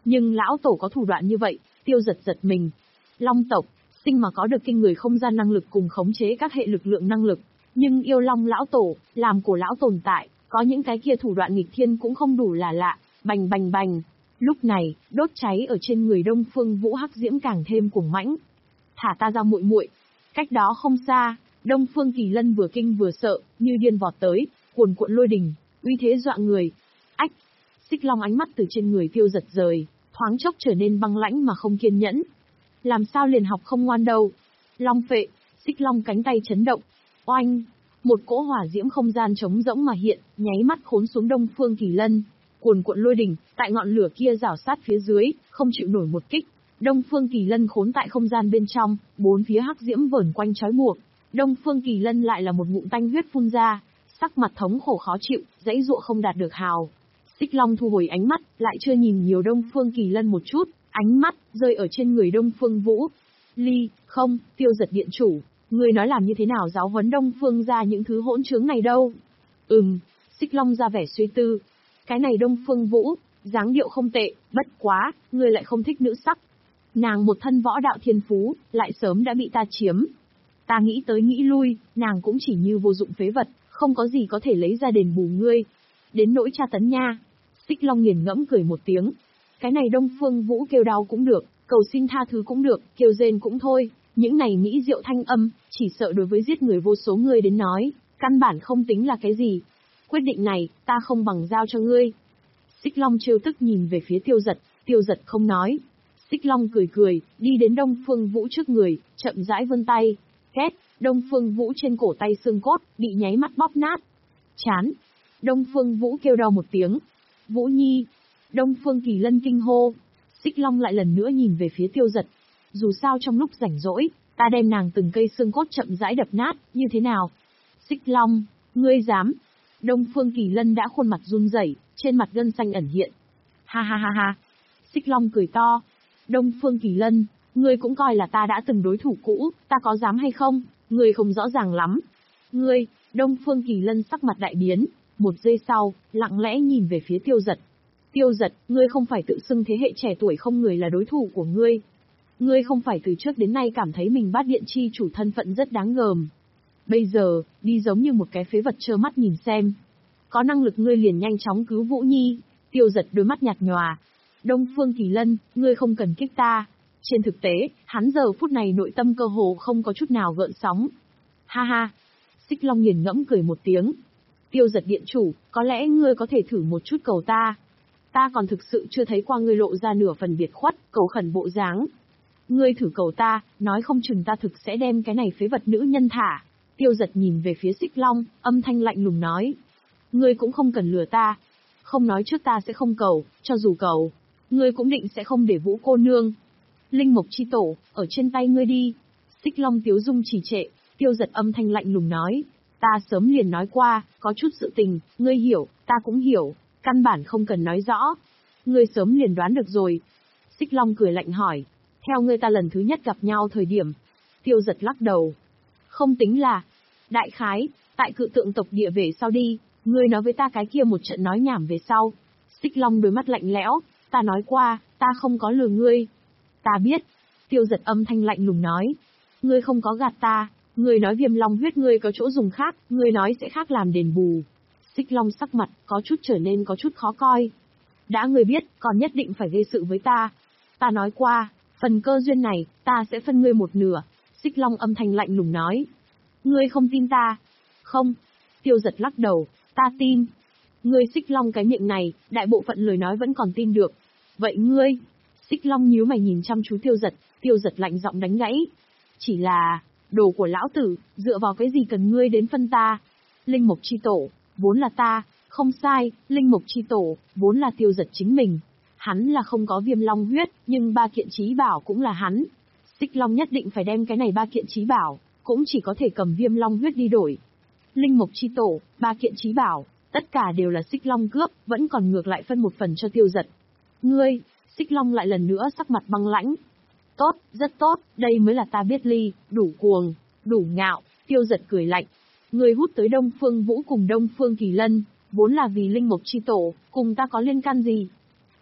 Nhưng lão tổ có thủ đoạn như vậy, Tiêu giật giật mình. Long tộc, sinh mà có được kinh người không gian năng lực cùng khống chế các hệ lực lượng năng lực. Nhưng yêu long lão tổ, làm cổ lão tồn tại, có những cái kia thủ đoạn nghịch thiên cũng không đủ là lạ. Bành bành bành. Lúc này, đốt cháy ở trên người Đông Phương Vũ hắc diễm càng thêm cuồng mãnh. Thả ta ra muội muội. Cách đó không xa, Đông Phương Kỳ Lân vừa kinh vừa sợ, như điên vọt tới, cuồn cuộn lôi đình, uy thế dọa người. Ách! Xích Long ánh mắt từ trên người Tiêu giật rời, thoáng chốc trở nên băng lãnh mà không kiên nhẫn. Làm sao liền học không ngoan đâu? Long phệ! Xích Long cánh tay chấn động. Oanh! Một cỗ hỏa diễm không gian trống rỗng mà hiện, nháy mắt khốn xuống Đông Phương Kỳ Lân. Cuồn cuộn lôi đình, tại ngọn lửa kia rảo sát phía dưới, không chịu nổi một kích. Đông Phương Kỳ Lân khốn tại không gian bên trong, bốn phía hắc diễm vờn quanh trói buộc. Đông Phương Kỳ Lân lại là một ngụm tanh huyết phun ra, sắc mặt thống khổ khó chịu, dãy dụa không đạt được hào. Xích Long thu hồi ánh mắt, lại chưa nhìn nhiều Đông Phương Kỳ Lân một chút, ánh mắt rơi ở trên người Đông Phương Vũ. Ly, không, Tiêu giật điện chủ, ngươi nói làm như thế nào giáo huấn Đông Phương ra những thứ hỗn trướng này đâu? Ừm, Xích Long ra vẻ suy tư. Cái này Đông Phương Vũ, dáng điệu không tệ, bất quá, ngươi lại không thích nữ sắc. Nàng một thân võ đạo thiên phú, lại sớm đã bị ta chiếm. Ta nghĩ tới nghĩ lui, nàng cũng chỉ như vô dụng phế vật, không có gì có thể lấy ra đền bù ngươi. Đến nỗi tra tấn nha. Xích Long nghiền ngẫm cười một tiếng. Cái này Đông Phương Vũ kêu đau cũng được, cầu xin tha thứ cũng được, kêu rên cũng thôi. Những này mỹ diệu thanh âm, chỉ sợ đối với giết người vô số người đến nói, căn bản không tính là cái gì. Quyết định này, ta không bằng giao cho ngươi. Xích Long trêu tức nhìn về phía Tiêu giật, Tiêu giật không nói. Xích Long cười cười, đi đến Đông Phương Vũ trước người, chậm rãi vươn tay. Két, Đông Phương Vũ trên cổ tay xương cốt, bị nháy mắt bóp nát. Chán. Đông Phương Vũ kêu đau một tiếng. Vũ Nhi. Đông Phương Kỳ Lân kinh hô. Xích Long lại lần nữa nhìn về phía Tiêu giật. Dù sao trong lúc rảnh rỗi, ta đem nàng từng cây xương cốt chậm rãi đập nát, như thế nào? Xích Long, ngươi dám. Đông Phương Kỳ Lân đã khuôn mặt run rẩy, trên mặt gân xanh ẩn hiện. Ha ha ha ha. Xích Long cười to. Đông Phương Kỳ Lân, ngươi cũng coi là ta đã từng đối thủ cũ, ta có dám hay không? Ngươi không rõ ràng lắm. Ngươi, Đông Phương Kỳ Lân sắc mặt đại biến, một giây sau, lặng lẽ nhìn về phía Tiêu giật. Tiêu giật, ngươi không phải tự xưng thế hệ trẻ tuổi không người là đối thủ của ngươi. Ngươi không phải từ trước đến nay cảm thấy mình bát điện chi chủ thân phận rất đáng gờm. Bây giờ, đi giống như một cái phế vật trơ mắt nhìn xem. Có năng lực ngươi liền nhanh chóng cứu Vũ Nhi. Tiêu giật đôi mắt nhạt nhòa. Đông Phương Kỳ Lân, ngươi không cần kích ta. Trên thực tế, hắn giờ phút này nội tâm cơ hồ không có chút nào gợn sóng. Ha ha. Xích Long nghiền ngẫm cười một tiếng. Tiêu giật điện chủ, có lẽ ngươi có thể thử một chút cầu ta. Ta còn thực sự chưa thấy qua ngươi lộ ra nửa phần biệt khuất, cầu khẩn bộ dáng. Ngươi thử cầu ta, nói không chừng ta thực sẽ đem cái này phế vật nữ nhân thả. Tiêu giật nhìn về phía Xích Long, âm thanh lạnh lùng nói. Ngươi cũng không cần lừa ta. Không nói trước ta sẽ không cầu, cho dù cầu. Ngươi cũng định sẽ không để Vũ cô nương. Linh mộc chi tổ, ở trên tay ngươi đi. Xích Long tiếu dung trì trệ, Tiêu giật âm thanh lạnh lùng nói. Ta sớm liền nói qua, có chút sự tình, ngươi hiểu, ta cũng hiểu, căn bản không cần nói rõ. Ngươi sớm liền đoán được rồi. Xích Long cười lạnh hỏi. Theo ngươi ta lần thứ nhất gặp nhau thời điểm. Tiêu giật lắc đầu. Không tính là. Đại khái, tại cự tượng tộc địa về sau đi, ngươi nói với ta cái kia một trận nói nhảm về sau. Xích Long đôi mắt lạnh lẽo. Ta nói qua, ta không có lừa ngươi. Ta biết. Tiêu giật âm thanh lạnh lùng nói. Ngươi không có gạt ta. Ngươi nói viêm long huyết ngươi có chỗ dùng khác, ngươi nói sẽ khác làm đền bù. Xích Long sắc mặt, có chút trở nên có chút khó coi. Đã ngươi biết, còn nhất định phải gây sự với ta. Ta nói qua, phần cơ duyên này, ta sẽ phân ngươi một nửa. Xích Long âm thanh lạnh lùng nói. Ngươi không tin ta? Không. Tiêu giật lắc đầu, ta tin. Ngươi Xích Long cái miệng này, đại bộ phận lời nói vẫn còn tin được. Vậy ngươi? Xích Long nhíu mày nhìn chăm chú Tiêu giật, Tiêu giật lạnh giọng đánh gãy. Chỉ là, đồ của lão tử, dựa vào cái gì cần ngươi đến phân ta? Linh mộc chi tổ, vốn là ta, không sai, linh mộc chi tổ, vốn là Tiêu giật chính mình. Hắn là không có viêm long huyết, nhưng ba kiện chí bảo cũng là hắn. Xích Long nhất định phải đem cái này ba kiện chí bảo, cũng chỉ có thể cầm viêm long huyết đi đổi. Linh mộc chi tổ, ba kiện chí bảo, tất cả đều là Xích Long cướp, vẫn còn ngược lại phân một phần cho Tiêu giật. Ngươi, Xích Long lại lần nữa sắc mặt băng lãnh. Tốt, rất tốt, đây mới là ta biết ly, đủ cuồng, đủ ngạo. Tiêu giật cười lạnh. Ngươi hút tới Đông Phương Vũ cùng Đông Phương Kỳ Lân, vốn là vì linh mộc chi tổ, cùng ta có liên can gì?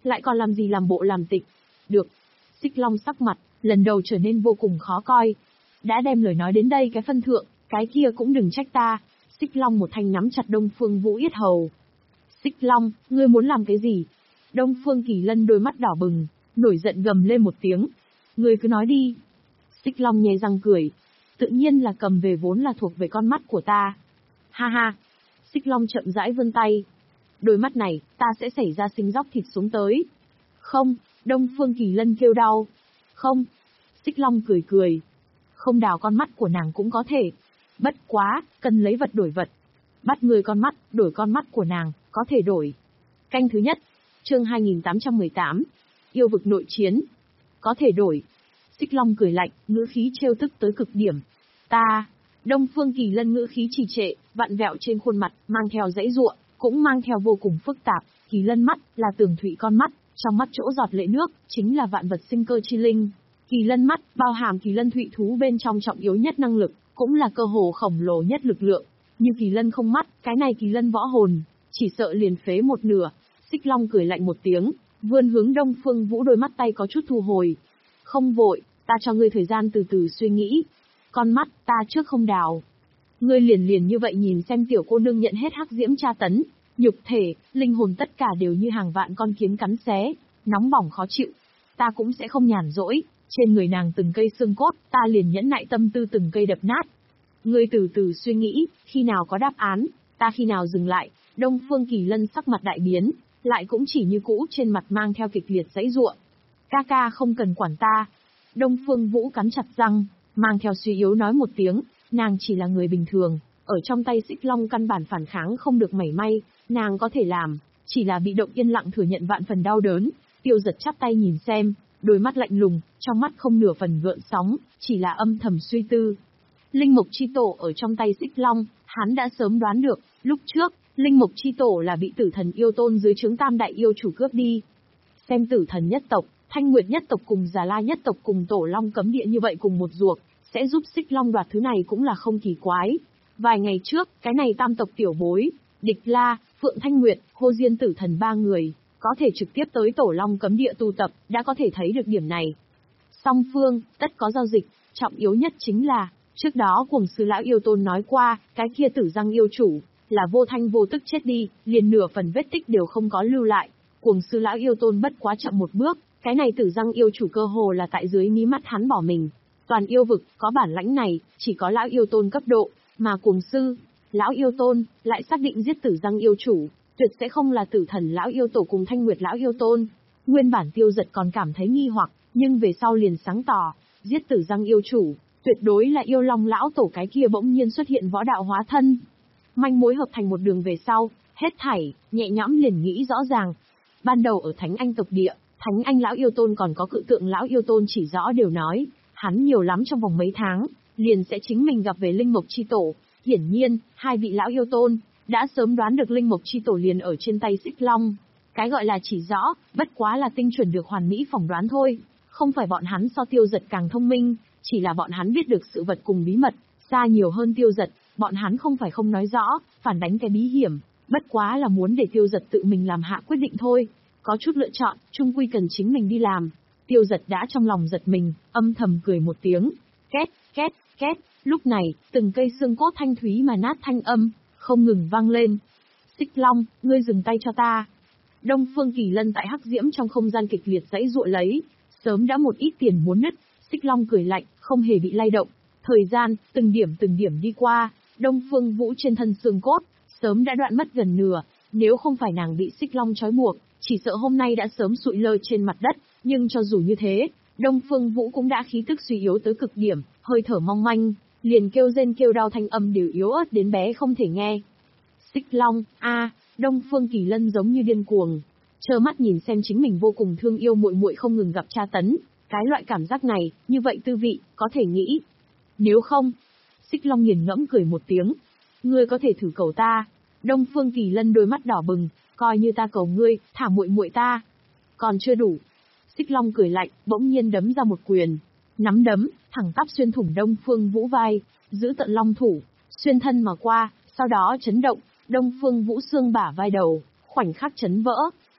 lại còn làm gì làm bộ làm tịch. Được. Xích Long sắc mặt, lần đầu trở nên vô cùng khó coi. Đã đem lời nói đến đây cái phân thượng, cái kia cũng đừng trách ta. Xích Long một thanh nắm chặt Đông Phương Vũ yết hầu. Xích Long, ngươi muốn làm cái gì? Đông Phương Kỳ Lân đôi mắt đỏ bừng, nổi giận gầm lên một tiếng. Ngươi cứ nói đi. Xích Long nhe răng cười. Tự nhiên là cầm về vốn là thuộc về con mắt của ta. Ha ha. Xích Long chậm rãi vươn tay. Đôi mắt này, ta sẽ xảy ra sinh róc thịt xuống tới. Không, Đông Phương Kỳ Lân kêu đau. Không. Xích Long cười cười. Không đào con mắt của nàng cũng có thể. Bất quá, cần lấy vật đổi vật. Bắt người con mắt, đổi con mắt của nàng, có thể đổi. Canh thứ nhất. Chương hai nghìn tám trăm mười tám. Yêu vực nội chiến. Có thể đổi. Xích Long cười lạnh, ngữ khí trêu tức tới cực điểm. Ta. Đông Phương Kỳ Lân ngữ khí trì trệ, vặn vẹo trên khuôn mặt, mang theo dãy giụa, cũng mang theo vô cùng phức tạp. Kỳ Lân mắt, là tường thụy con mắt, trong mắt chỗ giọt lệ nước, chính là vạn vật sinh cơ chi linh. Kỳ Lân mắt, bao hàm Kỳ Lân thụy thú bên trong trọng yếu nhất năng lực, cũng là cơ hồ khổng lồ nhất lực lượng. Như Kỳ Lân không mắt, cái này Kỳ Lân võ hồn, chỉ sợ liền phế một nửa. Xích Long cười lạnh một tiếng, vươn hướng Đông Phương Vũ, đôi mắt tay có chút thu hồi. Không vội, ta cho ngươi thời gian từ từ suy nghĩ. Con mắt, ta trước không đào. Ngươi liền liền như vậy nhìn xem tiểu cô nương nhận hết hắc diễm tra tấn, nhục thể, linh hồn tất cả đều như hàng vạn con kiến cắn xé, nóng bỏng khó chịu. Ta cũng sẽ không nhàn rỗi, trên người nàng từng cây xương cốt, ta liền nhẫn nại tâm tư từng cây đập nát. Ngươi từ từ suy nghĩ, khi nào có đáp án, ta khi nào dừng lại. Đông Phương Kỳ Lân sắc mặt đại biến, lại cũng chỉ như cũ trên mặt mang theo kịch liệt dãy giụa. Ca ca không cần quản ta. Đông Phương Vũ cắn chặt răng, mang theo suy yếu nói một tiếng, nàng chỉ là người bình thường, ở trong tay Xích Long căn bản phản kháng không được mảy may, nàng có thể làm, chỉ là bị động yên lặng thừa nhận vạn phần đau đớn. Tiêu Giật chắp tay nhìn xem, đôi mắt lạnh lùng, trong mắt không nửa phần gợn sóng, chỉ là âm thầm suy tư. Linh Mộc Chi Tổ ở trong tay Xích Long, hắn đã sớm đoán được, lúc trước, Linh Mộc Chi Tổ là bị Tử Thần yêu tôn dưới trướng Tam Đại yêu chủ cướp đi. Xem Tử Thần nhất tộc, Thanh Nguyệt nhất tộc cùng Già La nhất tộc cùng Tổ Long cấm địa như vậy cùng một ruột, sẽ giúp Xích Long đoạt thứ này cũng là không kỳ quái. Vài ngày trước, cái này tam tộc tiểu bối, Địch La, Phượng Thanh Nguyệt, Hô Diên Tử Thần ba người, có thể trực tiếp tới Tổ Long cấm địa tu tập, đã có thể thấy được điểm này. Song phương, tất có giao dịch, trọng yếu nhất chính là, trước đó Cuồng Sư Lão Yêu Tôn nói qua, cái kia Tử Răng yêu chủ, là vô thanh vô tức chết đi, liền nửa phần vết tích đều không có lưu lại. Cuồng Sư Lão Yêu Tôn bất quá chậm một bước, cái này Tử Răng yêu chủ cơ hồ là tại dưới mí mắt hắn bỏ mình. Toàn yêu vực, có bản lãnh này, chỉ có Lão Yêu Tôn cấp độ, mà Cuồng Sư, Lão Yêu Tôn, lại xác định giết Tử Răng yêu chủ, tuyệt sẽ không là Tử Thần Lão Yêu Tổ cùng Thanh Nguyệt Lão Yêu Tôn. Nguyên bản Tiêu Giật còn cảm thấy nghi hoặc, nhưng về sau liền sáng tỏ, giết Tử Răng yêu chủ, tuyệt đối là Yêu Long Lão Tổ cái kia bỗng nhiên xuất hiện võ đạo hóa thân. Manh mối hợp thành một đường về sau, hết thảy, nhẹ nhõm liền nghĩ rõ ràng. Ban đầu ở Thánh Anh tộc địa, Thánh Anh Lão Yêu Tôn còn có Cự Tượng Lão Yêu Tôn chỉ rõ đều nói, hắn nhiều lắm trong vòng mấy tháng, liền sẽ chính mình gặp về Linh Mộc Chi Tổ. Hiển nhiên, hai vị Lão Yêu Tôn, đã sớm đoán được Linh Mộc Chi Tổ liền ở trên tay Xích Long. Cái gọi là chỉ rõ, bất quá là tinh chuẩn được hoàn mỹ phỏng đoán thôi, không phải bọn hắn so Tiêu Giật càng thông minh, chỉ là bọn hắn biết được sự vật cùng bí mật, xa nhiều hơn Tiêu Giật, bọn hắn không phải không nói rõ, phản đánh cái bí hiểm, bất quá là muốn để Tiêu Giật tự mình làm hạ quyết định thôi, có chút lựa chọn, chung quy cần chính mình đi làm. Tiêu Giật đã trong lòng giật mình, âm thầm cười một tiếng, két, két, két, lúc này, từng cây xương cốt thanh thúy mà nát thanh âm, không ngừng vang lên. Xích Long, ngươi dừng tay cho ta. Đông Phương Kỳ Lân tại hắc diễm trong không gian kịch liệt dãy dụa lấy, sớm đã một ít tiền muốn nứt. Xích Long cười lạnh, không hề bị lay động. Thời gian, từng điểm từng điểm đi qua, Đông Phương Vũ trên thân xương cốt, sớm đã đoạn mất gần nửa, nếu không phải nàng bị Xích Long trói buộc, chỉ sợ hôm nay đã sớm sụi lơ trên mặt đất, nhưng cho dù như thế, Đông Phương Vũ cũng đã khí tức suy yếu tới cực điểm, hơi thở mong manh, liền kêu rên kêu đau thanh âm đều yếu ớt đến bé không thể nghe. Xích Long, a, Đông Phương Kỳ Lân giống như điên cuồng, trơ mắt nhìn xem chính mình vô cùng thương yêu muội muội không ngừng gặp tra tấn, cái loại cảm giác này, như vậy tư vị, có thể nghĩ. Nếu không, Xích Long nghiền ngẫm cười một tiếng, ngươi có thể thử cầu ta. Đông Phương Kỳ Lân đôi mắt đỏ bừng, coi như ta cầu ngươi, thả muội muội ta. Còn chưa đủ. Xích Long cười lạnh, bỗng nhiên đấm ra một quyền, nắm đấm, thẳng tắp xuyên thủng Đông Phương Vũ vai, giữ tận long thủ, xuyên thân mà qua, sau đó chấn động, Đông Phương Vũ xương bả vai đầu, khoảnh khắc chấn vỡ.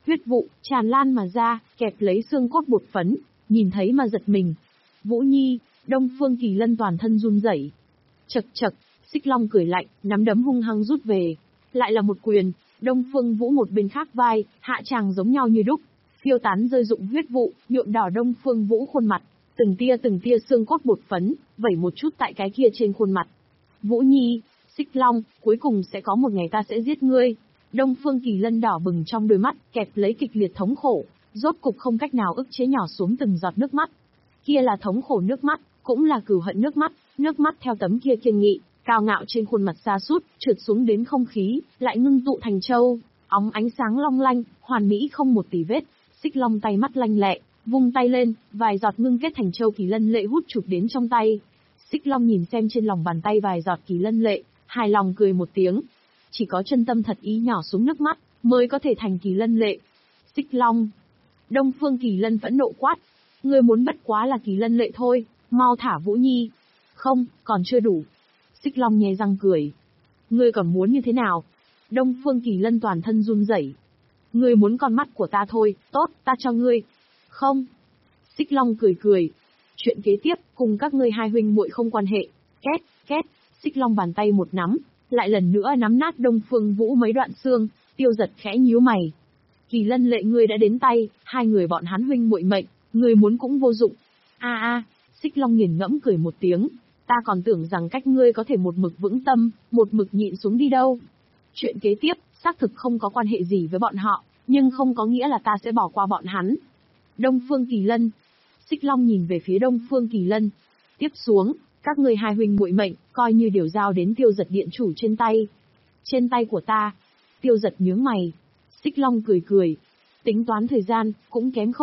huyết vụ tràn lan mà ra, kẹp lấy xương cốt bột phấn, nhìn thấy mà giật mình. Vũ Nhi, Đông Phương Kỳ Lân toàn thân run rẩy. Chậc chậc, Xích Long cười lạnh, nắm đấm hung hăng rút về, lại là một quyền. Đông Phương Vũ một bên khác vai, hạ tràng giống nhau như đúc, phiêu tán rơi rụng huyết vụ, nhuộm đỏ Đông Phương Vũ khuôn mặt, từng tia từng tia xương cốt bột phấn, vẩy một chút tại cái kia trên khuôn mặt. Vũ Nhi, Xích Long, cuối cùng sẽ có một ngày ta sẽ giết ngươi. Đông Phương Kỳ Lân đỏ bừng trong đôi mắt, kẹp lấy kịch liệt thống khổ, rốt cục không cách nào ức chế nhỏ xuống từng giọt nước mắt. Kia là thống khổ nước mắt, cũng là cừu hận nước mắt, nước mắt theo tấm kia kiên nghị, cao ngạo trên khuôn mặt sa sút, trượt xuống đến không khí, lại ngưng tụ thành châu, óng ánh sáng long lanh, hoàn mỹ không một tì vết. Xích Long tay mắt lanh lẹ, vung tay lên, vài giọt ngưng kết thành châu kỳ lân lệ hút chụp đến trong tay. Xích Long nhìn xem trên lòng bàn tay vài giọt kỳ lân lệ, hài lòng cười một tiếng. Chỉ có chân tâm thật ý nhỏ xuống nước mắt, mới có thể thành kỳ lân lệ. Xích Long. Đông Phương Kỳ Lân phẫn nộ quát. Ngươi muốn bất quá là kỳ lân lệ thôi, mau thả Vũ Nhi. Không, còn chưa đủ. Xích Long nhe răng cười. Ngươi còn muốn như thế nào? Đông Phương Kỳ Lân toàn thân run rẩy. Ngươi muốn con mắt của ta thôi, tốt, ta cho ngươi. Không. Xích Long cười cười. Chuyện kế tiếp, cùng các ngươi hai huynh muội không quan hệ. Két, két, Xích Long bàn tay một nắm, lại lần nữa nắm nát Đông Phương Vũ mấy đoạn xương, Tiêu Giật khẽ nhíu mày. Kỳ lân lệ ngươi đã đến tay, hai người bọn hắn huynh muội mệnh, ngươi muốn cũng vô dụng. A a, Xích Long nghiền ngẫm cười một tiếng, ta còn tưởng rằng cách ngươi có thể một mực vững tâm, một mực nhịn xuống đi đâu. Chuyện kế tiếp, xác thực không có quan hệ gì với bọn họ, nhưng không có nghĩa là ta sẽ bỏ qua bọn hắn. Đông Phương Kỳ Lân. Xích Long nhìn về phía Đông Phương Kỳ Lân. Tiếp xuống, các ngươi hai huynh muội mệnh, coi như điều giao đến Tiêu Giật điện chủ trên tay. Trên tay của ta. Tiêu Giật nhướng mày. Xích Long cười cười. Tính toán thời gian, cũng kém không